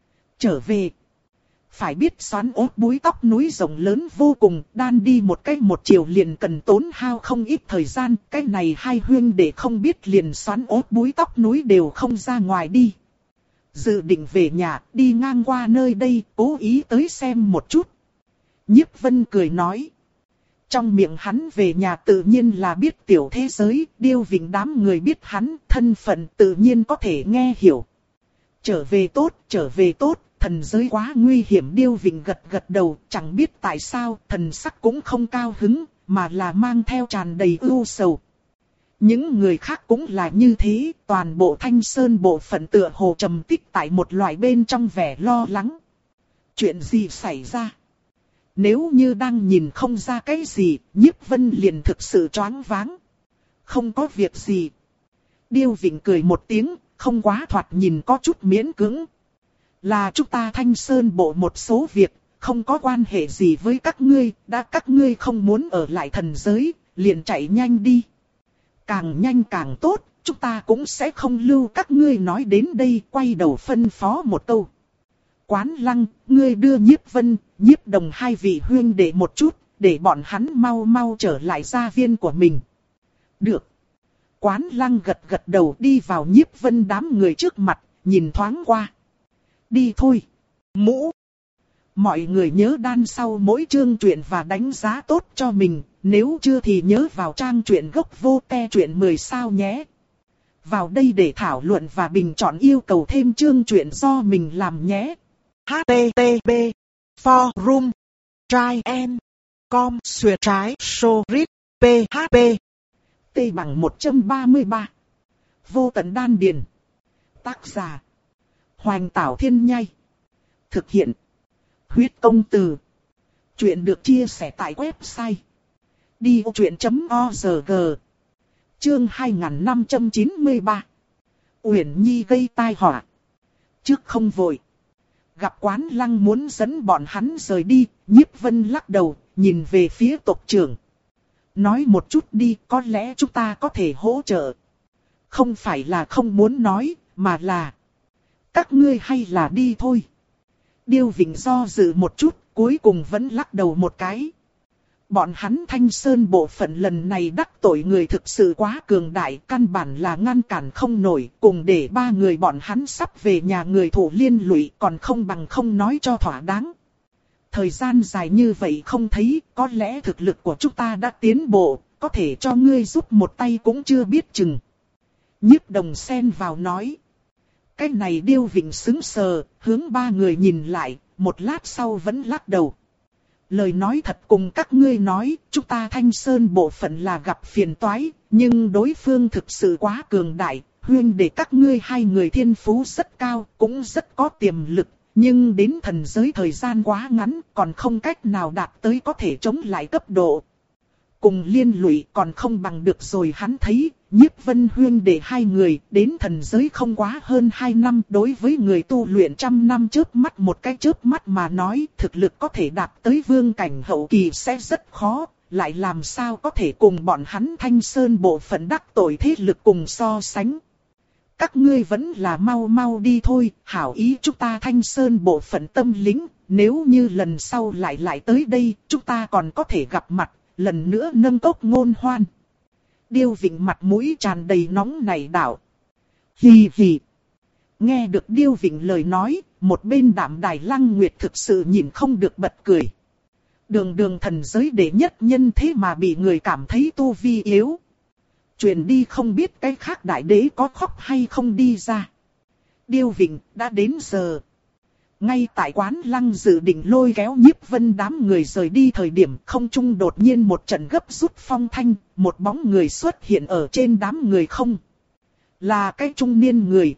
A: Trở về. Phải biết xoắn ốt búi tóc núi rộng lớn vô cùng, đan đi một cái một chiều liền cần tốn hao không ít thời gian, cái này hai huyên đệ không biết liền xoắn ốt búi tóc núi đều không ra ngoài đi. Dự định về nhà, đi ngang qua nơi đây, cố ý tới xem một chút. Nhiếp Vân cười nói. Trong miệng hắn về nhà tự nhiên là biết tiểu thế giới, Điêu Vịnh đám người biết hắn, thân phận tự nhiên có thể nghe hiểu. Trở về tốt, trở về tốt, thần giới quá nguy hiểm. Điêu Vịnh gật gật đầu, chẳng biết tại sao, thần sắc cũng không cao hứng, mà là mang theo tràn đầy ưu sầu. Những người khác cũng là như thế, toàn bộ Thanh Sơn bộ phận tựa hồ trầm tích tại một loại bên trong vẻ lo lắng. Chuyện gì xảy ra? Nếu như đang nhìn không ra cái gì, Nhiếp Vân liền thực sự choáng váng. Không có việc gì. Điêu Vịnh cười một tiếng, không quá thoạt nhìn có chút miễn cưỡng. Là chúng ta Thanh Sơn bộ một số việc, không có quan hệ gì với các ngươi, đã các ngươi không muốn ở lại thần giới, liền chạy nhanh đi. Càng nhanh càng tốt, chúng ta cũng sẽ không lưu các ngươi. Nói đến đây, quay đầu phân phó một câu. Quán Lăng, ngươi đưa Nhiếp Vân, Nhiếp Đồng hai vị huyên đệ một chút, để bọn hắn mau mau trở lại gia viên của mình. Được. Quán Lăng gật gật đầu đi vào Nhiếp Vân đám người trước mặt, nhìn thoáng qua. Đi thôi. Mũ. Mọi người nhớ đan sau mỗi chương truyện và đánh giá tốt cho mình, nếu chưa thì nhớ vào trang truyện gốc vô te truyện mười sao nhé. Vào đây để thảo luận và bình chọn yêu cầu thêm chương truyện do mình làm nhé. H T T P Forum Try en Com Xuyệt trái Sorit P H P T bằng một trăm ba mươi ba. Vô tận đan điền. Tác giả Hoành Tảo Thiên Nhai. Thực hiện Huyết Công Từ. Chuyện được chia sẻ tại website đi ô truyện chấm org. Chương hai nghìn năm trăm chín mươi ba. Uyển Nhi gây tai họa. Trước không vội. Gặp Quán Lăng muốn dẫn bọn hắn rời đi, Nhiếp Vân lắc đầu, nhìn về phía tộc trưởng. Nói một chút đi, có lẽ chúng ta có thể hỗ trợ. Không phải là không muốn nói, mà là các ngươi hay là đi thôi. Điêu Vịnh do dự một chút, cuối cùng vẫn lắc đầu một cái. Bọn hắn Thanh Sơn bộ phận lần này đắc tội người thực sự quá cường đại, căn bản là ngăn cản không nổi, cùng để ba người bọn hắn sắp về nhà người thủ liên lụy, còn không bằng không nói cho thỏa đáng. Thời gian dài như vậy không thấy, có lẽ thực lực của chúng ta đã tiến bộ, có thể cho ngươi giúp một tay cũng chưa biết chừng. Nhiếp Đồng xen vào nói. Cái này Điêu Vịnh sững sờ, hướng ba người nhìn lại, một lát sau vẫn lắc đầu. Lời nói thật cùng các ngươi nói, chúng ta Thanh Sơn bộ phận là gặp phiền toái, nhưng đối phương thực sự quá cường đại, huyên để các ngươi hai người thiên phú rất cao, cũng rất có tiềm lực, nhưng đến thần giới thời gian quá ngắn, còn không cách nào đạt tới có thể chống lại cấp độ. Cùng liên lụy còn không bằng được rồi. Hắn thấy, Nhiếp Vân huyên để hai người đến thần giới không quá hơn hai năm, đối với người tu luyện trăm năm chớp mắt một cái chớp mắt mà nói, thực lực có thể đạt tới vương cảnh hậu kỳ sẽ rất khó, lại làm sao có thể cùng bọn hắn Thanh Sơn bộ phận đắc tội thế lực cùng so sánh. Các ngươi vẫn là mau mau đi thôi, hảo ý chúng ta Thanh Sơn bộ phận tâm lính, nếu như lần sau lại lại tới đây, chúng ta còn có thể gặp mặt, lần nữa nâng cốc ngôn hoan. Điêu Vịnh mặt mũi tràn đầy nóng nảy đạo. Hì hì. Nghe được Điêu Vịnh lời nói, một bên Đạm Đài Lăng Nguyệt thực sự nhìn không được bật cười. Đường đường thần giới đệ nhất nhân thế mà bị người cảm thấy tu vi yếu. Truyền đi không biết cái khác đại đế có khóc hay không đi ra. Điêu Vịnh đã đến giờ. Ngay tại Quán Lăng dự định lôi kéo Nhiếp Vân đám người rời đi thời điểm không trung đột nhiên một trận gấp rút phong thanh, một bóng người xuất hiện ở trên đám người không. Là cái trung niên người.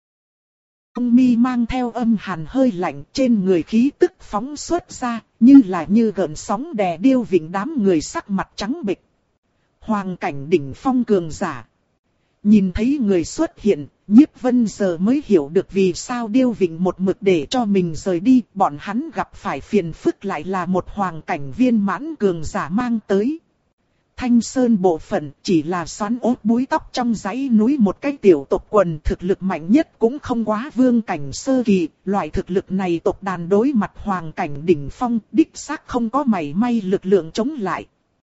A: Ông mi mang theo âm hàn hơi lạnh, trên người khí tức phóng xuất ra, như là như gợn sóng đè Điêu Vịnh đám người sắc mặt trắng bệch. Hoàng cảnh đỉnh phong cường giả. Nhìn thấy người xuất hiện, Nhiếp Vân giờ mới hiểu được vì sao Điêu Vịnh một mực để cho mình rời đi, bọn hắn gặp phải phiền phức lại là một hoàng cảnh viên mãn cường giả mang tới. Thanh Sơn bộ phận chỉ là xoắn ốt búi tóc trong dãy núi một cái tiểu tộc quần, thực lực mạnh nhất cũng không quá vương cảnh sơ kỳ, loại thực lực này tộc đàn đối mặt hoàng cảnh đỉnh phong, đích xác không có mảy may lực lượng chống lại.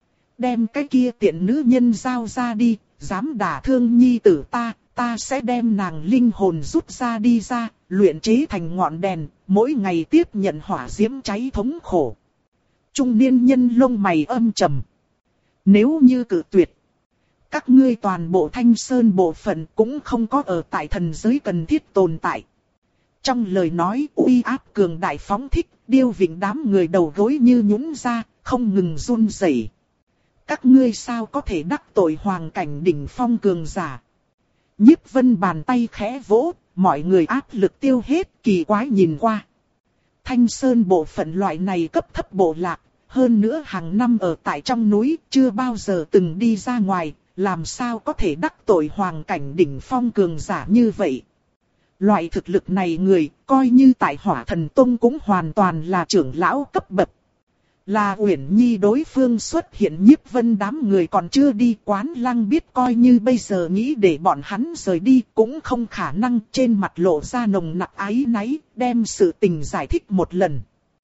A: Đem cái kia tiện nữ nhân giao ra đi, dám đả thương nhi tử ta, ta sẽ đem nàng linh hồn rút ra đi ra, luyện chế thành ngọn đèn, mỗi ngày tiếp nhận hỏa diễm cháy thống khổ. Trung niên nhân lông mày âm trầm. Nếu như cự tuyệt, các ngươi toàn bộ Thanh Sơn bộ phận cũng không có ở tại thần giới cần thiết tồn tại. Trong lời nói uy áp cường đại phóng thích, Điêu Vịnh đám người đầu gối như nhũn ra, không ngừng run rẩy. Các ngươi sao có thể đắc tội hoàng cảnh đỉnh phong cường giả? Nhiếp Vân bàn tay khẽ vỗ, mọi người áp lực tiêu hết, kỳ quái nhìn qua. Thanh Sơn bộ phận loại này cấp thấp bộ lạc, hơn nữa hàng năm ở tại trong núi, chưa bao giờ từng đi ra ngoài, làm sao có thể đắc tội hoàng cảnh đỉnh phong cường giả như vậy? Loại thực lực này người, coi như tại Hỏa Thần Tông cũng hoàn toàn là trưởng lão cấp bậc. Là Uyển Nhi đối phương xuất hiện, Nhiếp Vân đám người còn chưa đi, Quán Lăng biết coi như bây giờ nghĩ để bọn hắn rời đi cũng không khả năng, trên mặt lộ ra nồng nặc áy náy, đem sự tình giải thích một lần.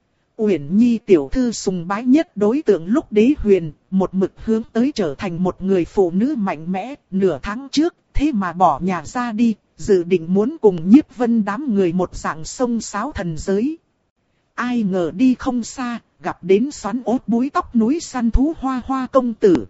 A: Uyển Nhi tiểu thư sùng bái nhất đối tượng lúc đế huyền, một mực hướng tới trở thành một người phụ nữ mạnh mẽ, nửa tháng trước, thế mà bỏ nhà ra đi, dự định muốn cùng Nhiếp Vân đám người một dạng sông sáo thần giới. Ai ngờ đi không xa, gặp đến xoắn ốt búi tóc núi săn thú Hoa Hoa công tử.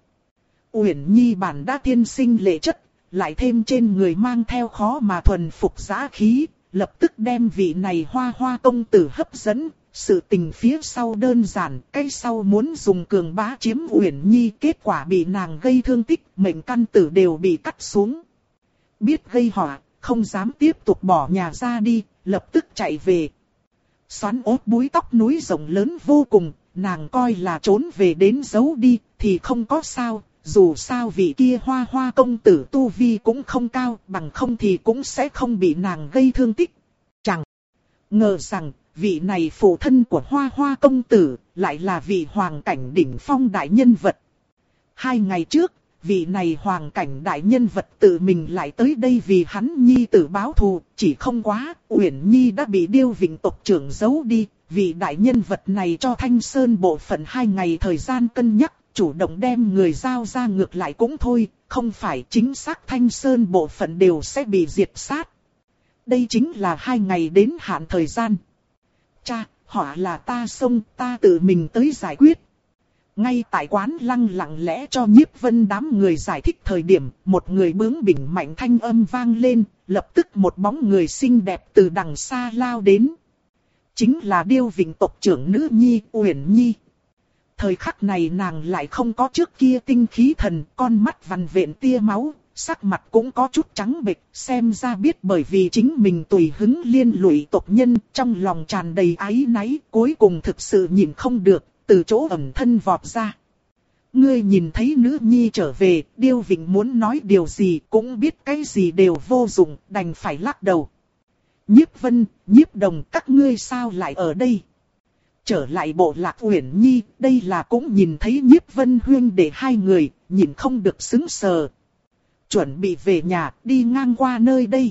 A: Uyển Nhi bản đã thiên sinh lệ chất, lại thêm trên người mang theo khó mà thuần phục dã khí, lập tức đem vị này Hoa Hoa công tử hấp dẫn. Sự tình phía sau đơn giản, cái sau muốn dùng cường bá chiếm Uyển Nhi, kết quả bị nàng gây thương tích, mệnh căn tử đều bị cắt xuống. Biết gây họa, không dám tiếp tục bỏ nhà ra đi, lập tức chạy về. Xoắn ốt búi tóc núi rộng lớn vô cùng, nàng coi là trốn về đến giấu đi, thì không có sao, dù sao vị kia Hoa Hoa công tử tu vi cũng không cao, bằng không thì cũng sẽ không bị nàng gây thương tích. Chẳng ngờ rằng, vị này phụ thân của Hoa Hoa công tử, lại là vị hoàng cảnh đỉnh phong đại nhân vật. Hai ngày trước, vị này hoàng cảnh đại nhân vật tự mình lại tới đây vì hắn nhi tử báo thù, chỉ không quá, Uyển Nhi đã bị Điêu Vịnh tộc trưởng giấu đi, vị đại nhân vật này cho Thanh Sơn bộ phận hai ngày thời gian cân nhắc, chủ động đem người giao ra ngược lại cũng thôi, không phải chính xác Thanh Sơn bộ phận đều sẽ bị diệt sát. Đây chính là hai ngày đến hạn thời gian. Cha, họ là ta xông, ta tự mình tới giải quyết. Ngay tại Quán Lăng lặng lẽ cho Nhiếp Vân đám người giải thích thời điểm, một người bướng bỉnh mạnh thanh âm vang lên, lập tức một bóng người xinh đẹp từ đằng xa lao đến. Chính là Điêu Vịnh tộc trưởng nữ nhi, Uyển Nhi. Thời khắc này nàng lại không có trước kia tinh khí thần, con mắt vằn vện tia máu, sắc mặt cũng có chút trắng bệch, xem ra biết bởi vì chính mình tùy hứng liên lụy tộc nhân, trong lòng tràn đầy áy náy, cuối cùng thực sự nhìn không được, từ chỗ ẩn thân vọt ra. Ngươi nhìn thấy nữ nhi trở về, Điêu Vịnh muốn nói điều gì cũng biết cái gì đều vô dụng, đành phải lắc đầu. Nhiếp Vân, Nhiếp Đồng, các ngươi sao lại ở đây? Trở lại bộ lạc Uyển Nhi, đây là cũng nhìn thấy Nhiếp Vân huyên để hai người, nhìn không được sững sờ. Chuẩn bị về nhà, đi ngang qua nơi đây.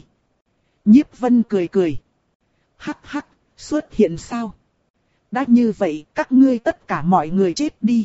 A: Nhiếp Vân cười cười. Hắc hắc, xuất hiện sao? Đã như vậy, các ngươi tất cả mọi người chết đi.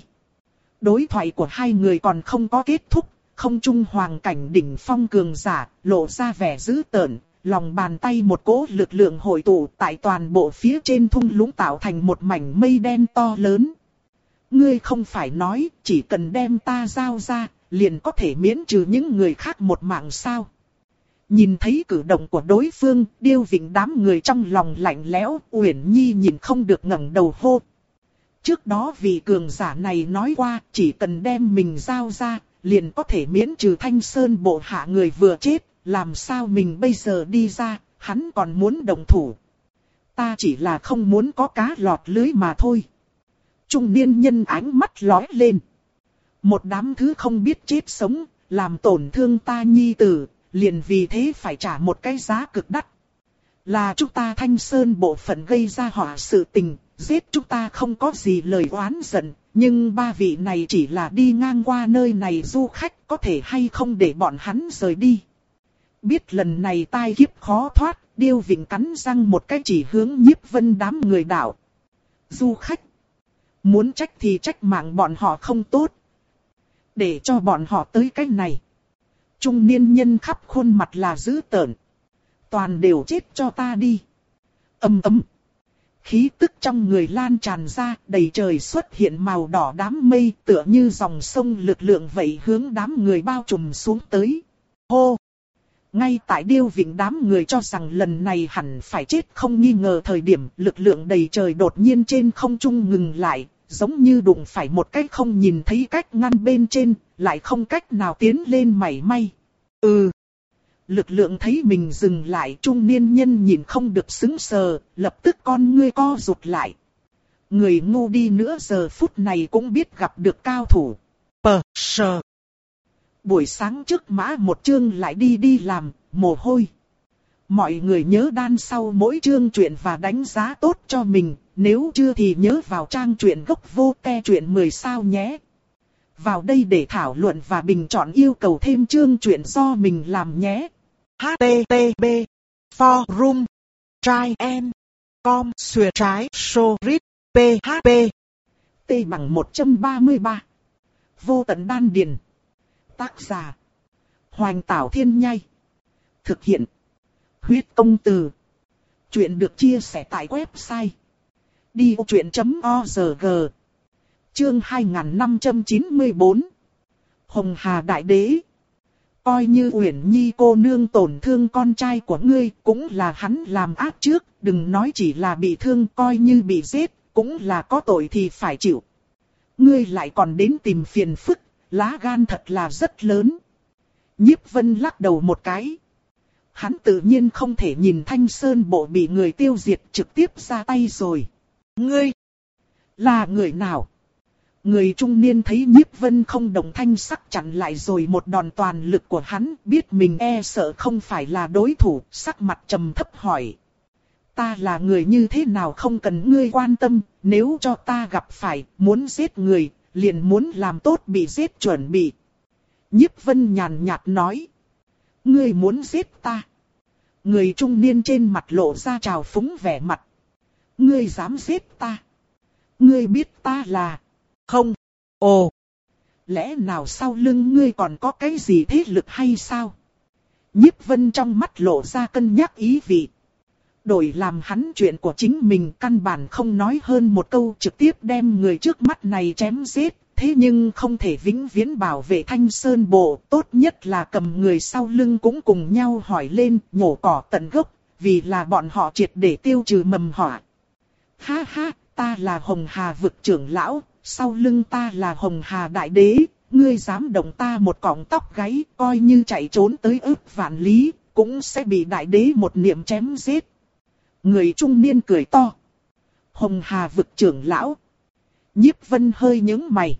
A: Đối thoại của hai người còn không có kết thúc, không trung hoàng cảnh đỉnh phong cường giả, lộ ra vẻ dữ tợn, lòng bàn tay một cỗ lực lượng hội tụ tại toàn bộ phía trên thung lũng tạo thành một mảnh mây đen to lớn. Ngươi không phải nói, chỉ cần đem ta giao ra, liền có thể miễn trừ những người khác một mạng sao? Nhìn thấy cử động của đối phương, Điêu Vịnh đám người trong lòng lạnh lẽo, Uyển Nhi nhìn không được ngẩng đầu hô. Trước đó vị cường giả này nói qua, chỉ cần đem mình giao ra, liền có thể miễn trừ Thanh Sơn bộ hạ người vừa chết, làm sao mình bây giờ đi ra, hắn còn muốn đồng thủ. Ta chỉ là không muốn có cá lọt lưới mà thôi. Trung niên nhân ánh mắt lóe lên. Một đám thứ không biết chết sống, làm tổn thương ta nhi tử, liền vì thế phải trả một cái giá cực đắt. Là chúng ta Thanh Sơn bộ phận gây ra họa sự tình, giết chúng ta không có gì lời oán giận, nhưng ba vị này chỉ là đi ngang qua nơi này du khách, có thể hay không để bọn hắn rời đi. Biết lần này tai kiếp khó thoát, Điêu Vịnh cắn răng một cái chỉ hướng Nhiếp Vân đám người đạo. Du khách, muốn trách thì trách mạng bọn họ không tốt. Để cho bọn họ tới cái này. Trung niên nhân khắp khuôn mặt là dữ tợn. Toàn đều chết cho ta đi. Ầm ầm. Khí tức trong người lan tràn ra, đầy trời xuất hiện màu đỏ đám mây, tựa như dòng sông lực lượng vậy hướng đám người bao trùm xuống tới. Hô! Ngay tại Điêu Vịnh đám người cho rằng lần này hẳn phải chết không nghi ngờ thời điểm, lực lượng đầy trời đột nhiên trên không trung ngừng lại, giống như đụng phải một cách không nhìn thấy cách ngăn bên trên, lại không cách nào tiến lên mảy may. Ừ. Lực lượng thấy mình dừng lại, trung niên nhân nhìn không được sững sờ, lập tức con ngươi co rụt lại. Người ngu đi nữa giờ phút này cũng biết gặp được cao thủ. Pờ sờ. Buổi sáng trước mã một chương lại đi đi làm, mồ hôi. Mọi người nhớ đan sau mỗi chương truyện và đánh giá tốt cho mình, nếu chưa thì nhớ vào trang truyện gốc vô te truyện mười sao nhé. Vào đây để thảo luận và bình chọn yêu cầu thêm chương truyện do mình làm nhé. hát tê tê pê forum try and com xuyệt trái sorit php t bằng một trăm ba mươi ba. Vô tận đan điền. Tác giả Hoành Tảo Thiên Nhai. Thực hiện Huyết Công Từ. Chuyện được chia sẻ tại website đi ô truyện chấm org. Chương hai nghìn năm trăm chín mươi tư. Hồng Hà Đại Đế. Coi như Uyển Nhi cô nương tổn thương con trai của ngươi, cũng là hắn làm ác trước, đừng nói chỉ là bị thương, coi như bị giết, cũng là có tội thì phải chịu. Ngươi lại còn đến tìm phiền phức, lá gan thật là rất lớn. Nhiếp Vân lắc đầu một cái. Hắn tự nhiên không thể nhìn Thanh Sơn bộ bị người tiêu diệt trực tiếp ra tay rồi. Ngươi là người nào? Người trung niên thấy Nhiếp Vân không đồng thanh sắc chặn lại rồi một đòn toàn lực của hắn, biết mình e sợ không phải là đối thủ, sắc mặt trầm thấp hỏi. Ta là người như thế nào không cần ngươi quan tâm, nếu cho ta gặp phải, muốn giết người, liền muốn làm tốt bị giết chuẩn bị. Nhiếp Vân nhàn nhạt nói. Ngươi muốn giết ta? Người trung niên trên mặt lộ ra trào phúng vẻ mặt. Ngươi dám giết ta? Ngươi biết ta là... Không. Ồ. Lẽ nào sau lưng ngươi còn có cái gì thế lực hay sao? Nhiếp Vân trong mắt lộ ra cân nhắc ý vị. Đổi làm hắn chuyện của chính mình căn bản không nói hơn một câu trực tiếp đem người trước mắt này chém giết. Thế nhưng không thể vĩnh viễn bảo vệ Thanh Sơn bộ, tốt nhất là cầm người sau lưng cũng cùng nhau hỏi lên, nhổ cỏ tận gốc, vì là bọn họ triệt để tiêu trừ mầm họa. Ha ha, ta là Hồng Hà vực trưởng lão, sau lưng ta là Hồng Hà Đại Đế, ngươi dám động ta một cọng tóc gáy, coi như chạy trốn tới ức vạn lý, cũng sẽ bị Đại Đế một niệm chém giết. Người trung niên cười to. Hồng Hà vực trưởng lão. Nhiếp Vân hơi nhướng mày.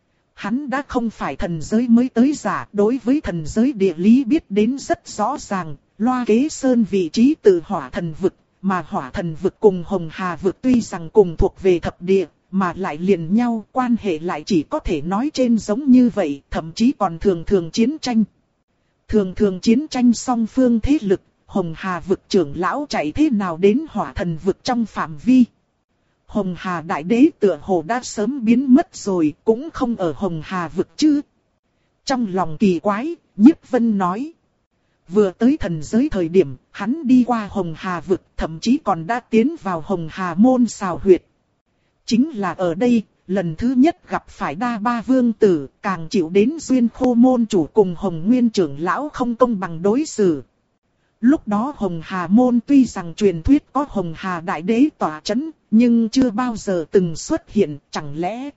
A: Hắn đã không phải thần giới mới tới giả, đối với thần giới địa lý biết đến rất rõ ràng, Loa Kế Sơn vị trí từ hỏa thần vực, mà hỏa thần vực cùng Hồng Hà vực tuy rằng cùng thuộc về thập địa, mà lại liền nhau, quan hệ lại chỉ có thể nói trên giống như vậy, thậm chí còn thường thường chiến tranh. Thường thường chiến tranh song phương thế lực, Hồng Hà vực trưởng lão chạy thế nào đến hỏa thần vực trong phạm vi. Hồng Hà Đại Đế tựa hồ đã sớm biến mất rồi, cũng không ở Hồng Hà vực chứ. Trong lòng kỳ quái, Nhiếp Vân nói. Vừa tới thần giới thời điểm, hắn đi qua Hồng Hà vực, thậm chí còn đã tiến vào Hồng Hà môn xào huyệt. Chính là ở đây, lần thứ nhất gặp phải Đa Ba Vương Tử, càng chịu đến Duyên Khô môn chủ cùng Hồng Nguyên trưởng lão không công bằng đối xử. Lúc đó Hồng Hà môn tuy rằng truyền thuyết có Hồng Hà đại đế tỏa chấn, nhưng chưa bao giờ từng xuất hiện, chẳng lẽ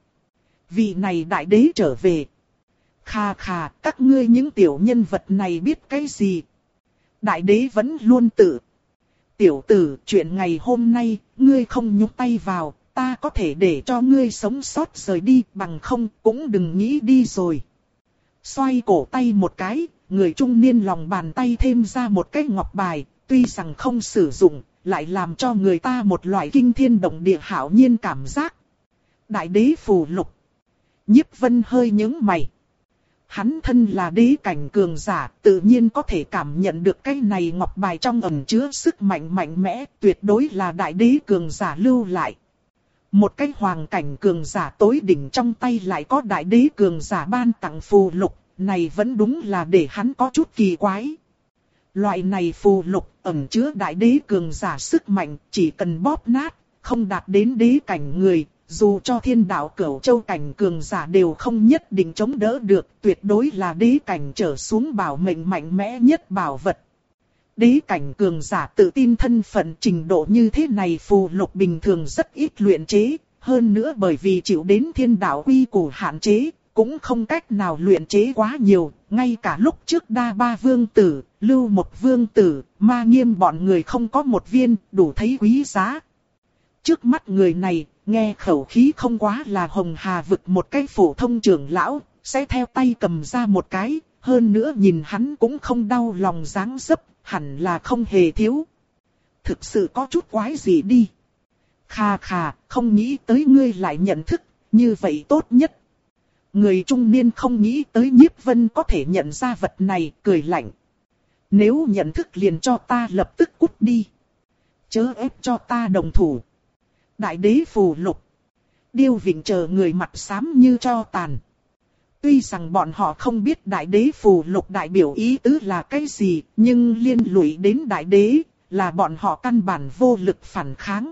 A: vị này đại đế trở về? Khà khà, các ngươi những tiểu nhân vật này biết cái gì? Đại đế vẫn luôn tự. Tiểu tử, chuyện ngày hôm nay, ngươi không nhúc tay vào, ta có thể để cho ngươi sống sót rời đi, bằng không cũng đừng nghĩ đi rồi. Xoay cổ tay một cái, người trung niên lòng bàn tay thêm ra một cái ngọc bài, tuy rằng không sử dụng, lại làm cho người ta một loại kinh thiên động địa hảo nhiên cảm giác. Đại đế phù lục. Nhiếp Vân hơi nhướng mày. Hắn thân là đế cảnh cường giả, tự nhiên có thể cảm nhận được cái này ngọc bài trong ẩn chứa sức mạnh mạnh mẽ, tuyệt đối là đại đế cường giả lưu lại. Một cái hoàng cảnh cường giả tối đỉnh trong tay lại có đại đế cường giả ban tặng phù lục, này vẫn đúng là để hắn có chút kỳ quái. Loại này phù lục ẩn chứa đại đế cường giả sức mạnh, chỉ cần bóp nát, không đạt đến đế cảnh người, dù cho thiên đạo cửu châu cảnh cường giả đều không nhất định chống đỡ được, tuyệt đối là đế cảnh trở xuống bảo mệnh mạnh mẽ nhất bảo vật. Đế cảnh cường giả tự tin thân phận trình độ như thế này phù lục bình thường rất ít luyện chế, hơn nữa bởi vì chịu đến thiên đạo quy củ hạn chế, cũng không cách nào luyện chế quá nhiều, ngay cả lúc trước Đa Ba Vương Tử, Lưu Một Vương Tử, Ma Nghiêm bọn người không có một viên, đủ thấy quý giá. Trước mắt người này, nghe khẩu khí không quá là Hồng Hà vực một cái phổ thông trưởng lão, sẽ theo tay cầm ra một cái, hơn nữa nhìn hắn cũng không đau lòng dáng dấp, hẳn là không hề thiếu. Thực sự có chút quái gì đi. Khà khà, không nghĩ tới ngươi lại nhận thức, như vậy tốt nhất. Người trung niên không nghĩ tới Nhiếp Vân có thể nhận ra vật này, cười lạnh. Nếu nhận thức liền cho ta lập tức cút đi. Chớ ép cho ta đồng thủ. Đại đế phù lục. Điêu Vịnh chờ người mặt xám như tro tàn. Tuy rằng bọn họ không biết đại đế phù lục đại biểu ý tứ là cái gì, nhưng liên lụy đến đại đế, là bọn họ căn bản vô lực phản kháng.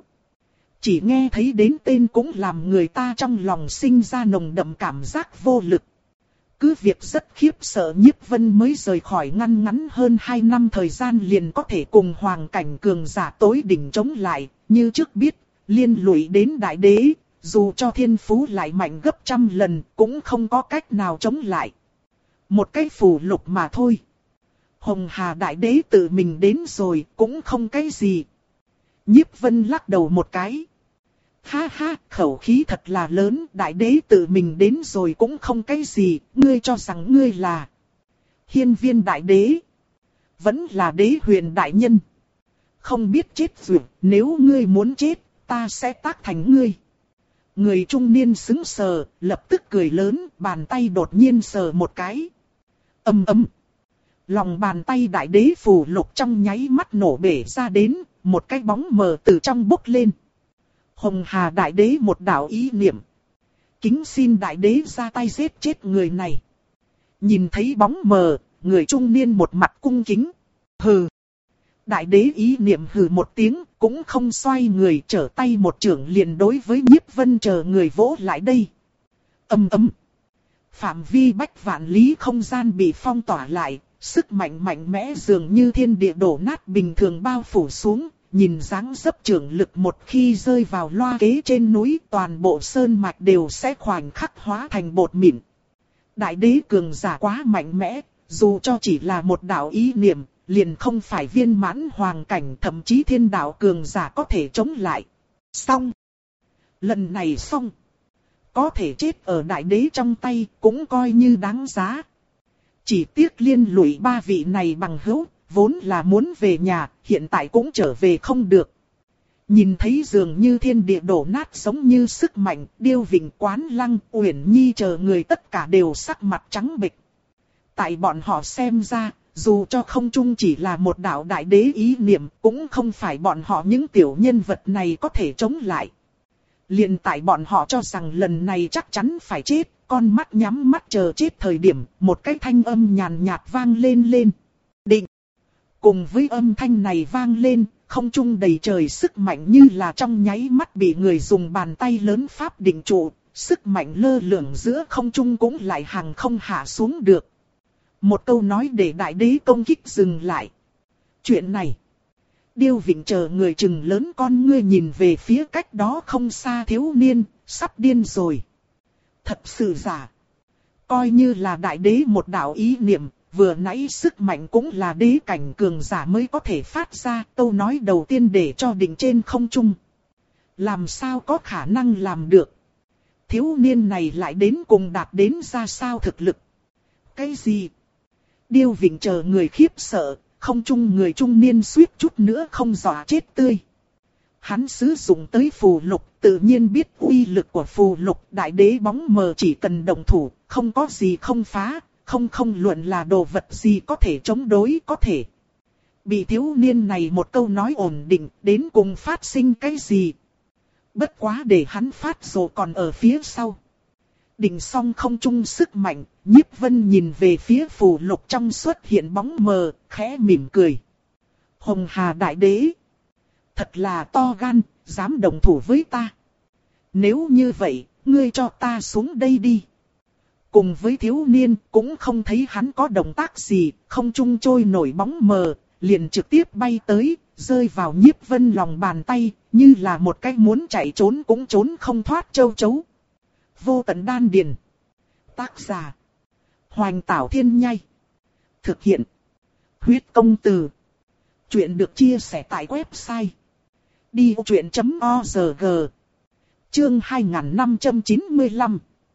A: Chỉ nghe thấy đến tên cũng làm người ta trong lòng sinh ra nồng đậm cảm giác vô lực. Cứ việc rất khiếp sợ Nhiếp Vân mới rời khỏi ngăn ngắn hơn hai năm thời gian liền có thể cùng hoàng cảnh cường giả tối đỉnh chống lại, như trước biết, liên lụy đến đại đế, dù cho thiên phú lại mạnh gấp trăm lần cũng không có cách nào chống lại. Một cái phù lục mà thôi. Hồng Hà đại đế tự mình đến rồi cũng không cái gì. Nhiếp Vân lắc đầu một cái. Ha ha, khẩu khí thật là lớn, đại đế tự mình đến rồi cũng không cái gì, ngươi cho rằng ngươi là Hiên Viên đại đế, vẫn là đế huyền đại nhân. Không biết chết rồi, nếu ngươi muốn chết, ta sẽ tác thành ngươi. Người trung niên sững sờ, lập tức cười lớn, bàn tay đột nhiên sờ một cái. Ầm ầm. Lòng bàn tay đại đế phù lục trong nháy mắt nổ bể ra đến, một cái bóng mờ từ trong bốc lên. Hồng Hà đại đế một đạo ý niệm. Kính xin đại đế ra tay giết chết người này. Nhìn thấy bóng mờ, người trung niên một mặt cung kính. Hừ. Đại đế ý niệm hừ một tiếng, cũng không xoay người, trở tay một chưởng liền đối với Nhiếp Vân chờ người vỗ lại đây. Ầm ầm. Phạm vi bách vạn lý không gian bị phong tỏa lại, sức mạnh mạnh mẽ dường như thiên địa đổ nát bình thường bao phủ xuống. Nhìn dáng dấp trưởng lực một khi rơi vào loa kế trên núi, toàn bộ sơn mạch đều sẽ khoảnh khắc hóa thành bột mịn. Đại đế cường giả quá mạnh mẽ, dù cho chỉ là một đạo ý niệm, liền không phải viên mãn hoàng cảnh, thậm chí thiên đạo cường giả có thể chống lại. Xong. Lần này xong. Có thể chết ở đại đế trong tay cũng coi như đáng giá. Chỉ tiếc liên lụy ba vị này bằng hữu, vốn là muốn về nhà, hiện tại cũng trở về không được. Nhìn thấy dường như thiên địa đổ nát giống như sức mạnh, Điêu Vịnh, Quán Lăng, Uyển Nhi chờ người tất cả đều sắc mặt trắng bệch. Tại bọn họ xem ra, dù cho không chung chỉ là một đạo đại đế ý niệm, cũng không phải bọn họ những tiểu nhân vật này có thể chống lại. Liền tại bọn họ cho rằng lần này chắc chắn phải chết, con mắt nhắm mắt chờ chết thời điểm, một cái thanh âm nhàn nhạt vang lên lên. Định. Cùng với âm thanh này vang lên, không trung đầy trời sức mạnh như là trong nháy mắt bị người dùng bàn tay lớn pháp định trụ, sức mạnh lơ lửng giữa không trung cũng lại hàng không hạ xuống được. Một câu nói để đại đế công kích dừng lại. Chuyện này. Điêu Vịnh chờ người chừng lớn con ngươi nhìn về phía cách đó không xa thiếu niên, sắp điên rồi. Thật sự giả. Coi như là đại đế một đạo ý niệm, vừa nãy sức mạnh cũng là đế cảnh cường giả mới có thể phát ra. Câu nói đầu tiên để cho đỉnh trên không trung. Làm sao có khả năng làm được? Thiếu niên này lại đến cùng đạt đến ra sao thực lực? Cái gì? Điêu Vịnh chờ người khiếp sợ, không trung người trung niên suýt chút nữa không dọa chết tươi. Hắn sử dụng tới phù lục, tự nhiên biết uy lực của phù lục. Đại đế bóng mờ chỉ cần động thủ, không có gì không phá, không không luận là đồ vật gì có thể chống đối có thể. Bị thiếu niên này một câu nói ổn định, đến cùng phát sinh cái gì? Bất quá để hắn phát rồ còn ở phía sau. Đỉnh song không trung sức mạnh, Nhiếp Vân nhìn về phía phù lục trong xuất hiện bóng mờ, khẽ mỉm cười. Hồng Hà Đại Đế. Thật là to gan, dám đồng thủ với ta. Nếu như vậy, ngươi cho ta xuống đây đi. Cùng với thiếu niên, cũng không thấy hắn có động tác gì, không trung trôi nổi bóng mờ, liền trực tiếp bay tới, rơi vào Nhiếp Vân lòng bàn tay, như là một cái muốn chạy trốn cũng trốn không thoát châu chấu. Vô Tận Đan Điền. Tác giả. Hoành Tảo Thiên Nhai. Thực hiện. Huyết Công Từ. Chuyện được chia sẻ tại website. đi ô chuyện chấm o rờ giê. Chương hai nghìn năm trăm chín mươi lăm.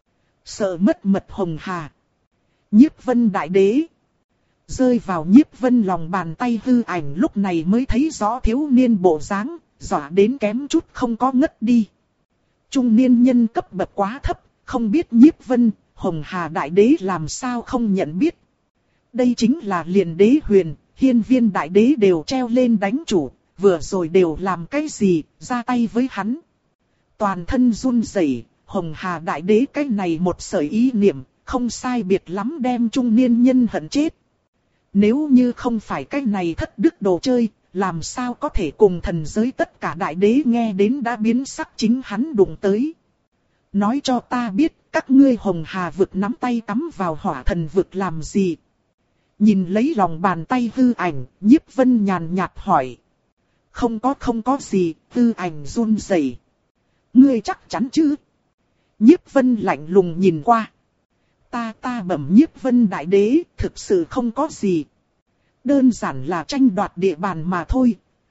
A: Sợ mất mật Hồng Hà. Nhiếp Vân Đại Đế. Rơi vào Nhiếp Vân lòng bàn tay hư ảnh lúc này mới thấy rõ thiếu niên bộ dáng, dọa đến kém chút không có ngất đi. Trung niên nhân cấp bậc quá thấp, không biết Nhiếp Vân, Hồng Hà Đại Đế làm sao không nhận biết. Đây chính là liền đế huyền, hiên viên đại đế đều treo lên đánh chủ, vừa rồi đều làm cái gì, ra tay với hắn. Toàn thân run rẩy, Hồng Hà Đại Đế cái này một sợi ý niệm, không sai biệt lắm đem trung niên nhân hận chết. Nếu như không phải cái này thất đức đồ chơi, làm sao có thể cùng thần giới tất cả đại đế nghe đến đã biến sắc chính hắn đụng tới. Nói cho ta biết, các ngươi Hồng Hà vực nắm tay cắm vào hỏa thần vực làm gì? Nhìn lấy lòng bàn tay hư ảnh, Nhiếp Vân nhàn nhạt hỏi. Không có không có gì, hư ảnh run rẩy. Ngươi chắc chắn chứ? Nhiếp Vân lạnh lùng nhìn qua. Ta ta bẩm Nhiếp Vân Đại Đế, thực sự không có gì. Đơn giản là tranh đoạt địa bàn mà thôi.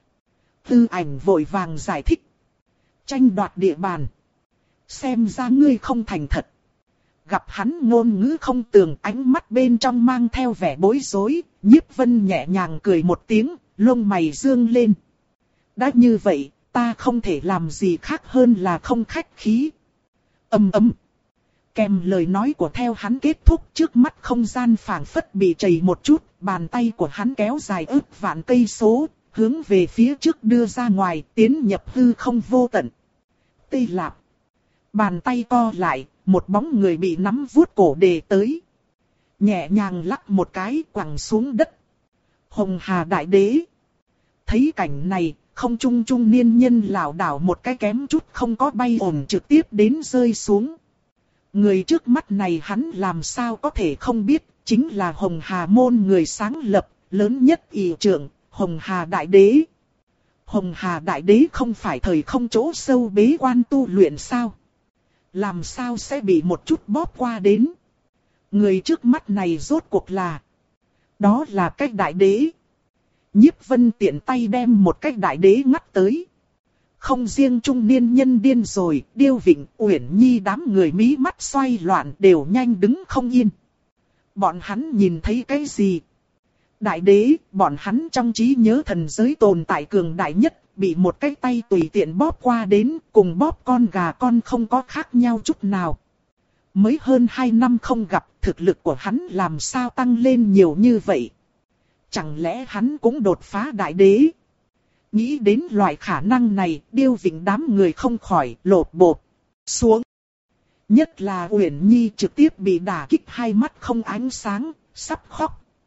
A: Tư ảnh vội vàng giải thích. Tranh đoạt địa bàn. Xem ra ngươi không thành thật. Gặp hắn ngôn ngữ không tường, ánh mắt bên trong mang theo vẻ bối rối, Nhiếp Vân nhẹ nhàng cười một tiếng, lông mày dương lên. Đã như vậy, ta không thể làm gì khác hơn là không khách khí. Ầm ầm. Kèm lời nói của theo hắn kết thúc, trước mắt không gian phảng phất bị trầy một chút, bàn tay của hắn kéo dài ước vạn cây số, hướng về phía trước đưa ra ngoài, tiến nhập hư không vô tận. Tê Lạp. Bàn tay co lại, một bóng người bị nắm vuốt cổ đề tới. Nhẹ nhàng lắc một cái quẳng xuống đất. Hồng Hà Đại Đế. Thấy cảnh này, không trung trung niên nhân lảo đảo một cái kém chút không có bay ổn trực tiếp đến rơi xuống. Người trước mắt này hắn làm sao có thể không biết, chính là Hồng Hà môn người sáng lập, lớn nhất ỷ trưởng, Hồng Hà Đại Đế. Hồng Hà Đại Đế không phải thời không chỗ sâu bế quan tu luyện sao? Làm sao sẽ bị một chút bóp qua đến? Người trước mắt này rốt cuộc là... Đó là cách đại đế. Nhiếp Vân tiện tay đem một cách đại đế ngắt tới. Không riêng trung niên nhân điên rồi, Điêu Vịnh, Uyển Nhi đám người mí mắt xoay loạn đều nhanh đứng không yên. Bọn hắn nhìn thấy cái gì? Đại đế, bọn hắn trong trí nhớ thần giới tồn tại cường đại nhất, bị một cái tay tùy tiện bóp qua đến, cùng bóp con gà con không có khác nhau chút nào. Mới hơn hai năm không gặp, thực lực của hắn làm sao tăng lên nhiều như vậy? Chẳng lẽ hắn cũng đột phá đại đế? Nghĩ đến loại khả năng này, Điêu Vịnh đám người không khỏi lột bột xuống. Nhất là Uyển Nhi trực tiếp bị đả kích hai mắt không ánh sáng, sắp khóc.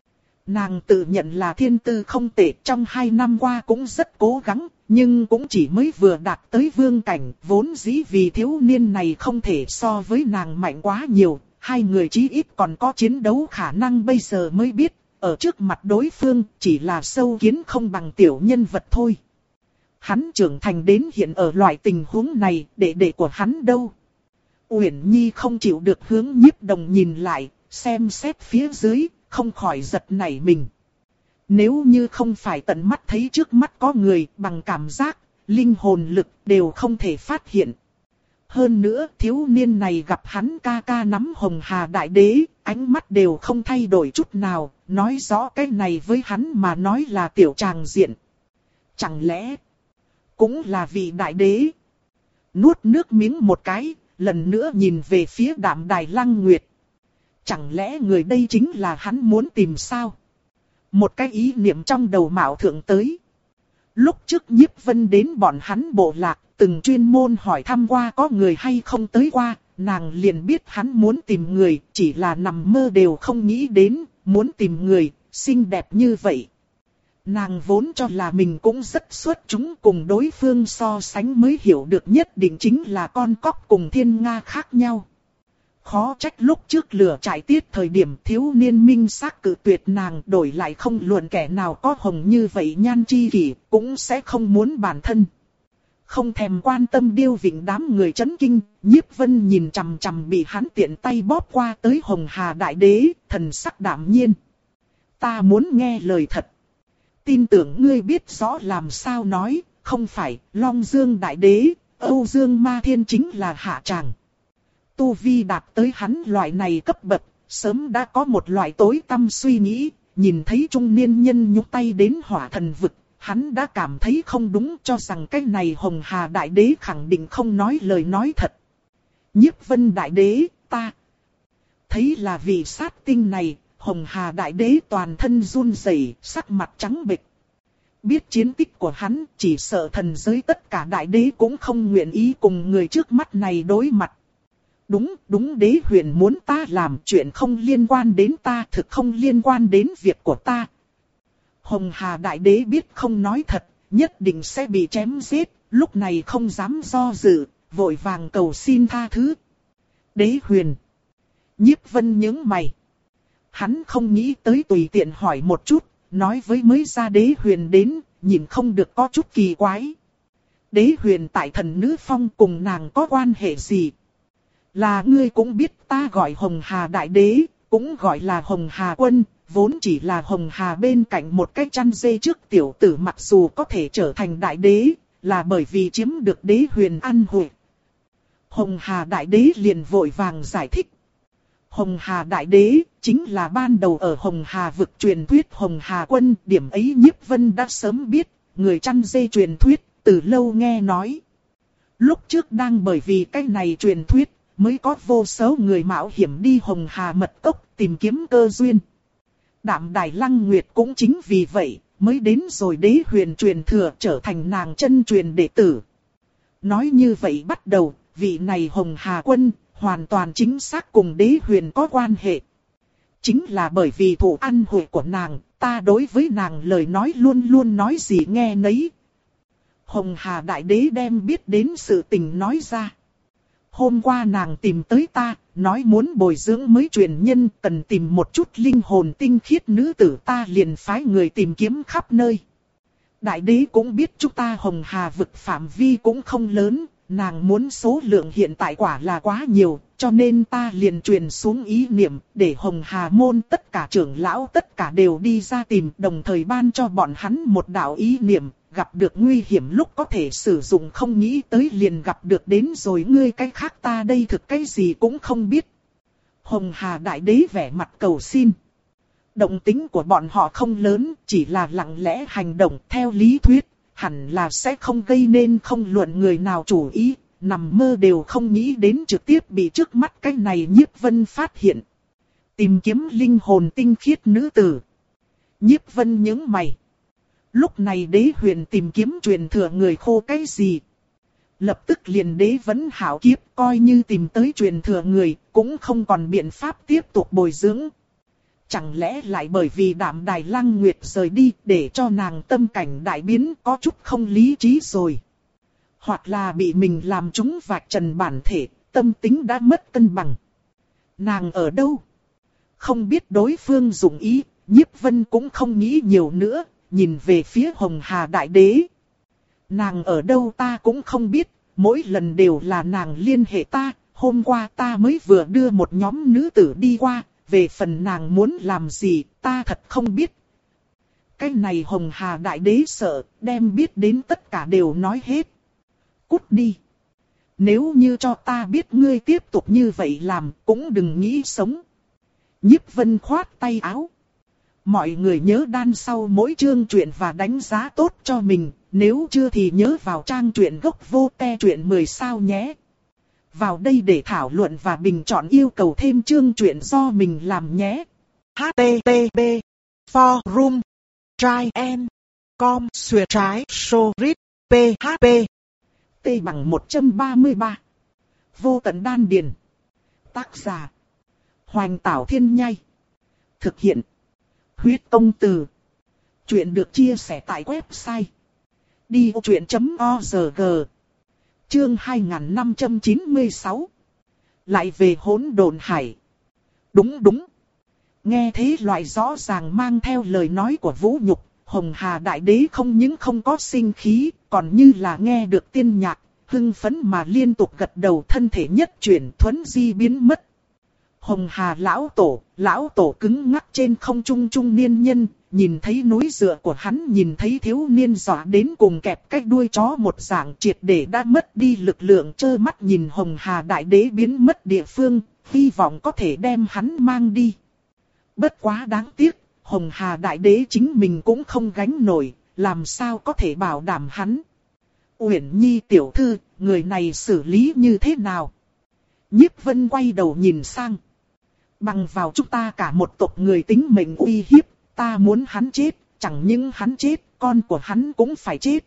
A: Nàng tự nhận là thiên tư không tệ, trong hai năm qua cũng rất cố gắng, nhưng cũng chỉ mới vừa đạt tới vương cảnh, vốn dĩ vì thiếu niên này không thể so với nàng mạnh quá nhiều, hai người chí ít còn có chiến đấu khả năng. Bây giờ mới biết, ở trước mặt đối phương chỉ là sâu kiến không bằng tiểu nhân vật thôi. Hắn trưởng thành đến hiện ở loại tình huống này, đệ đệ của hắn đâu? Uyển Nhi không chịu được hướng Nhiếp Đồng nhìn lại, xem xét phía dưới, không khỏi giật nảy mình. Nếu như không phải tận mắt thấy trước mắt có người, bằng cảm giác, linh hồn lực đều không thể phát hiện. Hơn nữa, thiếu niên này gặp hắn ca ca nắm Hồng Hà Đại Đế, ánh mắt đều không thay đổi chút nào, nói rõ cái này với hắn mà nói là tiểu tràng diện. Chẳng lẽ, cũng là vị Đại Đế? Nuốt nước miếng một cái, lần nữa nhìn về phía Đạm Đài Lăng Nguyệt. Chẳng lẽ người đây chính là hắn muốn tìm sao? Một cái ý niệm trong đầu mạo thượng tới. Lúc trước Nhiếp Vân đến bọn hắn bộ lạc, từng chuyên môn hỏi thăm qua có người hay không tới qua, nàng liền biết hắn muốn tìm người, chỉ là nằm mơ đều không nghĩ đến, muốn tìm người, xinh đẹp như vậy. Nàng vốn cho là mình cũng rất xuất chúng, cùng đối phương so sánh mới hiểu được nhất định chính là con cóc cùng thiên nga khác nhau. Khó trách lúc trước lửa trại tiết thời điểm thiếu niên minh xác cự tuyệt nàng, đổi lại không luận kẻ nào có hồng như vậy nhan chi kỷ, cũng sẽ không muốn bản thân. Không thèm quan tâm Điêu Vịnh đám người chấn kinh, Nhiếp Vân nhìn chằm chằm bị hắn tiện tay bóp qua tới Hồng Hà Đại Đế, thần sắc đạm nhiên. Ta muốn nghe lời thật. Tin tưởng ngươi biết rõ làm sao nói, không phải Long Dương Đại Đế, Âu Dương Ma Thiên chính là hạ tràng. Tu vi đạt tới hắn loại này cấp bậc, sớm đã có một loại tối tâm suy nghĩ, nhìn thấy trung niên nhân nhúc tay đến hỏa thần vực, hắn đã cảm thấy không đúng, cho rằng cái này Hồng Hà Đại Đế khẳng định không nói lời nói thật. Nhiếp Vân Đại Đế, ta thấy là vị sát tinh này, Hồng Hà Đại Đế toàn thân run rẩy, sắc mặt trắng bệch. Biết chiến tích của hắn, chỉ sợ thần giới tất cả đại đế cũng không nguyện ý cùng người trước mắt này đối mặt. Đúng, đúng, đế huyền muốn ta làm chuyện không liên quan đến ta, thực không liên quan đến việc của ta. Hồng Hà Đại Đế biết không nói thật, nhất định sẽ bị chém giết, lúc này không dám do dự, vội vàng cầu xin tha thứ. Đế huyền. Nhiếp Vân nhướng mày. Hắn không nghĩ tới tùy tiện hỏi một chút, nói với mới ra đế huyền đến, nhìn không được có chút kỳ quái. Đế huyền tại thần nữ phong cùng nàng có quan hệ gì? Là ngươi cũng biết ta gọi Hồng Hà Đại Đế, cũng gọi là Hồng Hà Quân, vốn chỉ là Hồng Hà bên cạnh một cái chăn dê trước tiểu tử, mặc dù có thể trở thành Đại Đế, là bởi vì chiếm được đế huyền ăn hội. Hồng Hà Đại Đế liền vội vàng giải thích. Hồng Hà Đại Đế chính là ban đầu ở Hồng Hà vực truyền thuyết Hồng Hà Quân, điểm ấy Nhiếp Vân đã sớm biết, người chăn dê truyền thuyết, từ lâu nghe nói. Lúc trước đang bởi vì cái này truyền thuyết, mới có vô số người mạo hiểm đi Hồng Hà mật cốc tìm kiếm cơ duyên. Đạm Đài Lăng Nguyệt cũng chính vì vậy, mới đến rồi đế huyền truyền thừa trở thành nàng chân truyền đệ tử. Nói như vậy bắt đầu, vị này Hồng Hà Quân, hoàn toàn chính xác cùng đế huyền có quan hệ. Chính là bởi vì thù ăn hội của nàng, ta đối với nàng lời nói luôn luôn nói gì nghe nấy. Hồng Hà Đại Đế đem biết đến sự tình nói ra. Hôm qua nàng tìm tới ta, nói muốn bồi dưỡng mới truyền nhân, cần tìm một chút linh hồn tinh khiết nữ tử, ta liền phái người tìm kiếm khắp nơi. Đại Đế cũng biết chúng ta Hồng Hà vực phạm vi cũng không lớn, nàng muốn số lượng hiện tại quả là quá nhiều, cho nên ta liền truyền xuống ý niệm, để Hồng Hà môn tất cả trưởng lão tất cả đều đi ra tìm, đồng thời ban cho bọn hắn một đạo ý niệm, gặp được nguy hiểm lúc có thể sử dụng, không nghĩ tới liền gặp được đến rồi ngươi, cái khác ta đây thực cái gì cũng không biết. Hồng Hà Đại Đế vẻ mặt cầu xin. Động tính của bọn họ không lớn, chỉ là lặng lẽ hành động, theo lý thuyết hẳn là sẽ không gây nên không luận người nào chủ ý, nằm mơ đều không nghĩ đến trực tiếp bị trước mắt cái này Nhiếp Vân phát hiện. Tìm kiếm linh hồn tinh khiết nữ tử. Nhiếp Vân nhướng mày. Lúc này đế huyền tìm kiếm truyền thừa người khô cái gì? Lập tức liền đế vấn hảo kiếp, coi như tìm tới truyền thừa người, cũng không còn biện pháp tiếp tục bồi dưỡng. chẳng lẽ lại bởi vì Đạm Đài Lăng Nguyệt rời đi để cho nàng tâm cảnh đại biến, có chút không lý trí rồi. Hoặc là bị mình làm trúng vạch trần bản thể, tâm tính đã mất cân bằng. Nàng ở đâu? Không biết đối phương dụng ý, Nhiếp Vân cũng không nghĩ nhiều nữa, nhìn về phía Hồng Hà Đại Đế. Nàng ở đâu ta cũng không biết, mỗi lần đều là nàng liên hệ ta, hôm qua ta mới vừa đưa một nhóm nữ tử đi qua, về phần nàng muốn làm gì, ta thật không biết. Cái này Hồng Hà Đại Đế sợ, đem biết đến tất cả đều nói hết. Cút đi. Nếu như cho ta biết ngươi tiếp tục như vậy làm, cũng đừng nghĩ sống. Nhiếp Vân khoát tay áo. Mọi người nhớ đan sau mỗi chương truyện và đánh giá tốt cho mình, nếu chưa thì nhớ vào trang truyện gốc vô te truyện mười sao nhé. Vào đây để thảo luận và bình chọn yêu cầu thêm chương truyện do mình làm nhé. H T T P Forum Try and Com Xuyệt trái Sorit P H P T bằng một trăm ba mươi ba. Vô tận đan điền. Tác giả Hoành Tảo Thiên Nhai. Thực hiện Huyết Tông Từ. Chuyện được chia sẻ tại website đi ô truyện chấm org. Chương hai nghìn năm trăm chín mươi sáu. Lại về Hỗn Độn Hải. Đúng đúng. Nghe thế loại rõ ràng mang theo lời nói của Vũ Nhục, Hồng Hà Đại Đế không những không có sinh khí, còn như là nghe được tiên nhạc, hưng phấn mà liên tục gật đầu, thân thể nhất chuyển thuấn di biến mất. Hồng Hà lão tổ, lão tổ cứng ngắc trên không trung trung niên nhân, nhìn thấy núi dựa của hắn, nhìn thấy thiếu niên dọa đến cùng kẹp cái đuôi chó một dạng, triệt để đã mất đi lực lượng, trơ mắt nhìn Hồng Hà Đại Đế biến mất địa phương, hy vọng có thể đem hắn mang đi. Bất quá đáng tiếc, Hồng Hà Đại Đế chính mình cũng không gánh nổi, làm sao có thể bảo đảm hắn. Uyển Nhi tiểu thư, người này xử lý như thế nào? Nhiếp Vân quay đầu nhìn sang. Bằng vào chúng ta cả một tộc người tính mệnh uy hiếp, ta muốn hắn chết, chẳng những hắn chết, con của hắn cũng phải chết.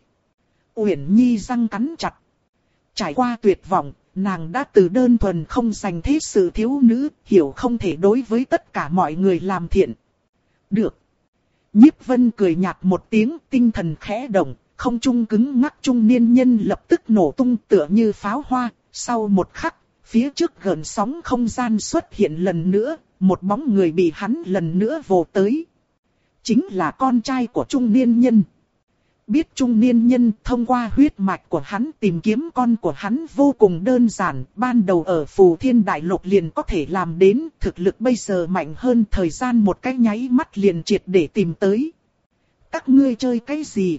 A: Uyển Nhi răng cắn chặt. Trải qua tuyệt vọng, nàng đã từ đơn thuần không dành thế sự thiếu nữ, hiểu không thể đối với tất cả mọi người làm thiện. Được. Nhiếp Vân cười nhạt một tiếng, tinh thần khẽ động, không trung cứng ngắc trung niên nhân lập tức nổ tung tựa như pháo hoa, sau một khắc. Phía trước gợn sóng không gian xuất hiện lần nữa, một bóng người bị hắn lần nữa vồ tới. Chính là con trai của trung niên nhân. Biết trung niên nhân thông qua huyết mạch của hắn tìm kiếm con của hắn vô cùng đơn giản, ban đầu ở Phù Thiên Đại Lục liền có thể làm đến, thực lực bây giờ mạnh hơn, thời gian một cái nháy mắt liền triệt để tìm tới. Các ngươi chơi cái gì?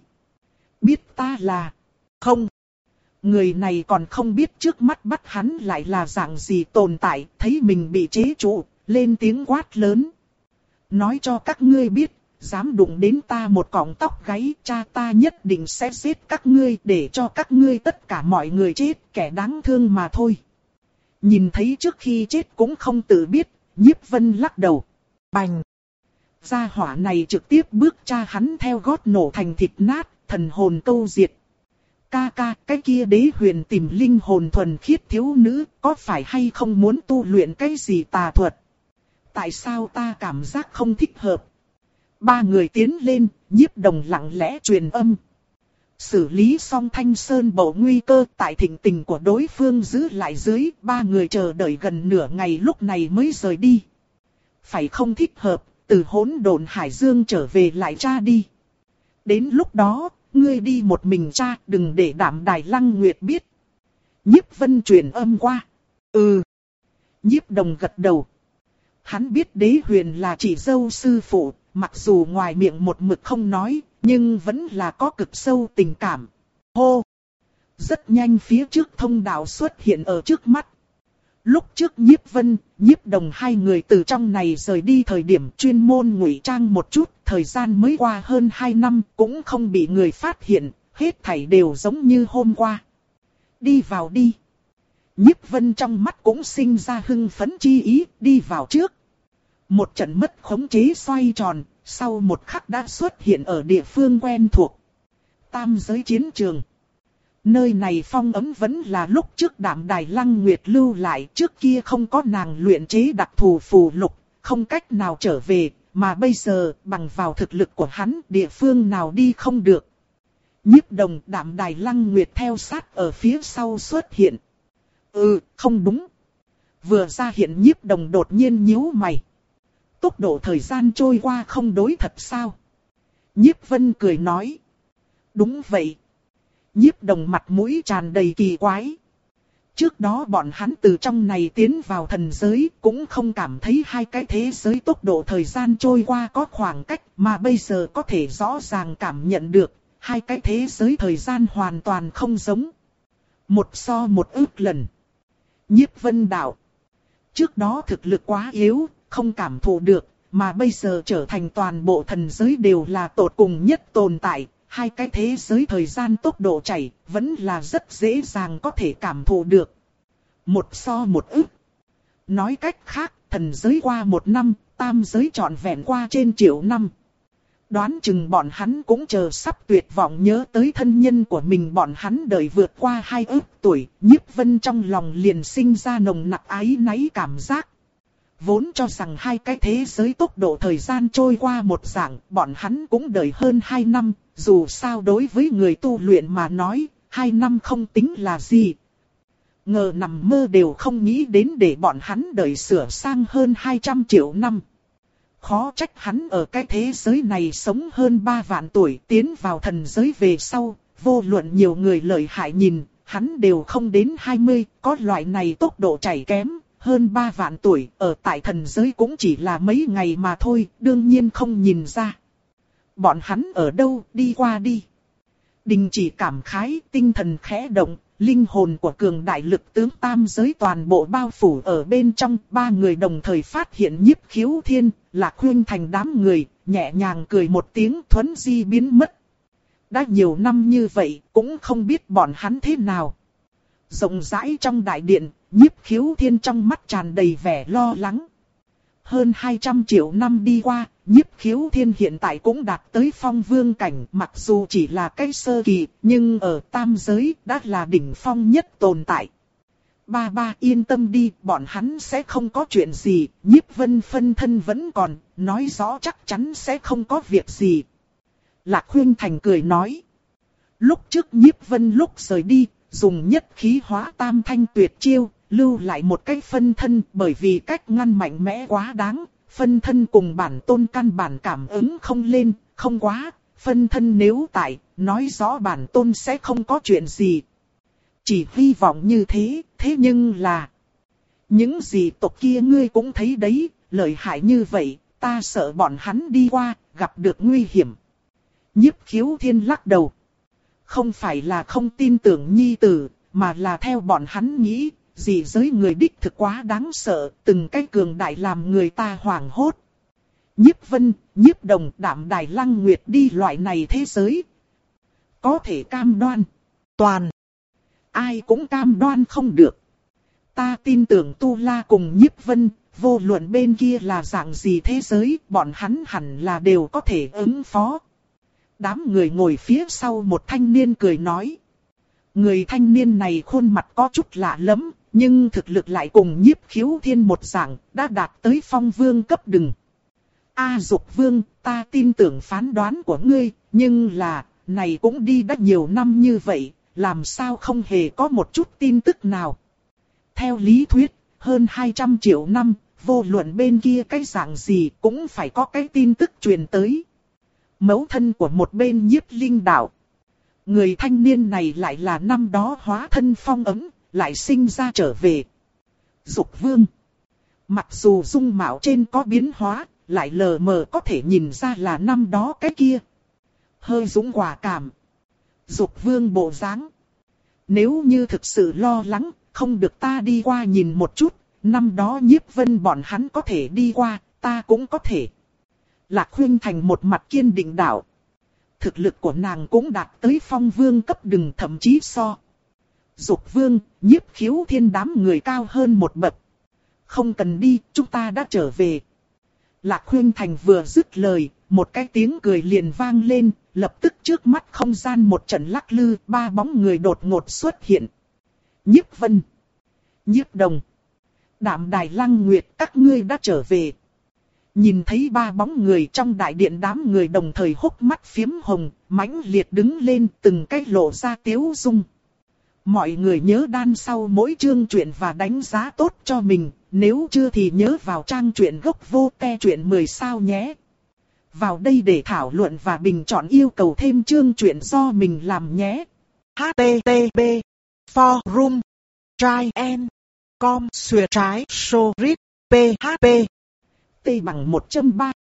A: Biết ta là... Không. Người này còn không biết trước mắt bắt hắn lại là dạng gì tồn tại, thấy mình bị chế trụ, lên tiếng quát lớn. Nói cho các ngươi biết, dám đụng đến ta một cọng tóc gáy, cha ta nhất định sẽ giết các ngươi, để cho các ngươi tất cả mọi người chết, kẻ đáng thương mà thôi. Nhìn thấy trước khi chết cũng không tự biết, Nhiếp Vân lắc đầu. Bành! Gia hỏa này trực tiếp bước cha hắn theo gót nổ thành thịt nát, thần hồn câu diệt. Ca ca, cái kia Đế Huyền tìm linh hồn thuần khiết thiếu nữ, có phải hay không muốn tu luyện cái gì tà thuật? Tại sao ta cảm giác không thích hợp? Ba người tiến lên, Nhiếp Đồng lặng lẽ truyền âm. Xử lý xong Thanh Sơn Bầu nguy cơ, tại thịnh tình của đối phương giữ lại dưới, ba người chờ đợi gần nửa ngày lúc này mới rời đi. Phải không thích hợp, từ Hỗn Độn Hải Dương trở về lại tra đi. Đến lúc đó, ngươi đi một mình tra, đừng để Đạm Đài Lăng Nguyệt biết. Nhiếp Vân truyền âm qua. Ừ. Nhiếp Đồng gật đầu. Hắn biết Đế Huyền là chị dâu sư phụ, mặc dù ngoài miệng một mực không nói, nhưng vẫn là có cực sâu tình cảm. Hô! Rất nhanh phía trước thông đạo xuất hiện ở trước mắt. Lúc trước Nhiếp Vân, Nhiếp Đồng hai người từ trong này rời đi thời điểm chuyên môn ngụy trang một chút, thời gian mới qua hơn hai năm cũng không bị người phát hiện, hết thảy đều giống như hôm qua. Đi vào đi. Nhiếp Vân trong mắt cũng sinh ra hưng phấn chi ý, đi vào trước. Một trận mất khống chế xoay tròn, sau một khắc đã xuất hiện ở địa phương quen thuộc. Tam giới chiến trường. Nơi này phong ấm vẫn là lúc trước Đạm Đài Lăng Nguyệt lưu lại, trước kia không có nàng luyện chế đặc thù phù lục, không cách nào trở về, mà bây giờ bằng vào thực lực của hắn địa phương nào đi không được. Nhiếp Đồng, Đạm Đài, Lăng Nguyệt theo sát ở phía sau xuất hiện. Ừ, không đúng. Vừa ra hiện Nhiếp Đồng đột nhiên nhíu mày. Tốc độ thời gian trôi qua không đối thật sao? Nhiếp Vân cười nói. Đúng vậy. Nhiếp Đồng mặt mũi tràn đầy kỳ quái. Trước đó bọn hắn từ trong này tiến vào thần giới cũng không cảm thấy hai cái thế giới tốc độ thời gian trôi qua có khoảng cách, mà bây giờ có thể rõ ràng cảm nhận được, hai cái thế giới thời gian hoàn toàn không giống. Một so một ức lần. Nhiếp Vân đạo. Trước đó thực lực quá yếu, không cảm thụ được, mà bây giờ trở thành toàn bộ thần giới đều là tột cùng nhất tồn tại. Hai cái thế giới thời gian tốc độ chảy vẫn là rất dễ dàng có thể cảm thụ được. Một so một ức. Nói cách khác, thần giới qua một năm, tam giới trọn vẹn qua trên triệu năm. Đoán chừng bọn hắn cũng chờ sắp tuyệt vọng nhớ tới thân nhân của mình, bọn hắn đợi vượt qua hai ức tuổi. Nhiếp Vân trong lòng liền sinh ra nồng nặc áy náy cảm giác. Vốn cho rằng hai cái thế giới tốc độ thời gian trôi qua một dạng, bọn hắn cũng đợi hơn hai năm. Dù sao đối với người tu luyện mà nói, hai năm không tính là gì. Ngờ nằm mơ đều không nghĩ đến để bọn hắn đợi sửa sang hơn hai trăm triệu năm. Khó trách hắn ở cái thế giới này sống hơn ba vạn tuổi, tiến vào thần giới về sau, vô luận nhiều người lợi hại nhìn, hắn đều không đến hai mươi, có loại này tốc độ chảy kém, hơn ba vạn tuổi, ở tại thần giới cũng chỉ là mấy ngày mà thôi, đương nhiên không nhìn ra. Bọn hắn ở đâu, đi qua đi. Đình chỉ cảm khái, tinh thần khẽ động, linh hồn của cường đại lực tướng tam giới toàn bộ bao phủ ở bên trong. Ba người đồng thời phát hiện Nhiếp Khiếu Thiên, Lạc Khuynh Thành đám người, nhẹ nhàng cười một tiếng, thuấn di biến mất. Đã nhiều năm như vậy, cũng không biết bọn hắn thế nào. Rộng rãi trong đại điện, Nhiếp Khiếu Thiên trong mắt tràn đầy vẻ lo lắng. Hơn hai trăm triệu năm đi qua, Nhiếp Khiếu Thiên hiện tại cũng đạt tới phong vương cảnh, mặc dù chỉ là cái sơ kỳ, nhưng ở tam giới đã là đỉnh phong nhất tồn tại. Ba ba yên tâm đi, bọn hắn sẽ không có chuyện gì, Nhiếp Vân phân thân vẫn còn, nói rõ chắc chắn sẽ không có việc gì. Lạc Khuynh Thành cười nói. Lúc trước Nhiếp Vân lúc rời đi, dùng nhất khí hóa tam thanh tuyệt chiêu, lưu lại một cái phân thân, bởi vì cách ngăn mạnh mẽ quá đáng, phân thân cùng bản tôn căn bản cảm ứng không lên, không quá, phân thân nếu tại, nói rõ bản tôn sẽ không có chuyện gì. Chỉ hy vọng như thế, thế nhưng là... Những gì tộc kia ngươi cũng thấy đấy, lợi hại như vậy, ta sợ bọn hắn đi qua, gặp được nguy hiểm. Nhiếp Khiếu Thiên lắc đầu. Không phải là không tin tưởng nhi tử, mà là theo bọn hắn nghĩ, dị giới người đích thực quá đáng sợ, từng cái cường đại làm người ta hoảng hốt. Nhiếp Vân, Nhiếp Đồng, Đạm Đài, Lăng Nguyệt đi loại này thế giới. Có thể cam đoan, toàn. Ai cũng cam đoan không được. Ta tin tưởng Tu La cùng Nhiếp Vân, vô luận bên kia là dạng gì thế giới, bọn hắn hẳn là đều có thể ứng phó. Đám người ngồi phía sau một thanh niên cười nói. Người thanh niên này khuôn mặt có chút lạ lẫm, nhưng thực lực lại cùng Nhiếp Khiếu Thiên một dạng, đã đạt tới phong vương cấp đừng. A Dục Vương, ta tin tưởng phán đoán của ngươi, nhưng là, này cũng đi đã nhiều năm như vậy, làm sao không hề có một chút tin tức nào. Theo lý thuyết, hơn hai trăm triệu năm, vô luận bên kia cái dạng gì cũng phải có cái tin tức truyền tới. Mẫu thân của một bên Nhiếp Linh đạo. Người thanh niên này lại là năm đó hóa thân phong ấm, lại sinh ra trở về. Dục Vương. Mặc dù dung mạo trên có biến hóa, lại lờ mờ có thể nhìn ra là năm đó cái kia. Hơi dũng quả cảm. Dục Vương bộ dáng. Nếu như thực sự lo lắng, không được ta đi qua nhìn một chút, năm đó Nhiếp Vân bọn hắn có thể đi qua, ta cũng có thể. Lạc Khuynh Thành một mặt kiên định đạo. Thực lực của nàng cũng đạt tới phong vương cấp đừng, thậm chí so. Dục Vương, Nhiếp Khiếu Thiên đám người cao hơn một bậc. Không cần đi, chúng ta đã trở về. Lạc Khuynh Thành vừa dứt lời, một cái tiếng cười liền vang lên, lập tức trước mắt không gian một trận lắc lư, ba bóng người đột ngột xuất hiện. Nhiếp Vân, Nhiếp Đồng, Đạm Đài, Lăng Nguyệt, các ngươi đã trở về. Nhìn thấy ba bóng người trong đại điện, đám người đồng thời hốc mắt phiếm hồng, mãnh liệt đứng lên, từng cái lộ ra tiếu dung. Mọi người nhớ đan sau mỗi chương truyện và đánh giá tốt cho mình, nếu chưa thì nhớ vào trang truyện gốc vô te truyện mười sao nhé. Vào đây để thảo luận và bình chọn yêu cầu thêm chương truyện do mình làm nhé.
B: H T T P Forum Try and Com Xuyệt trái Sorit P H P
A: T bằng một chấm ba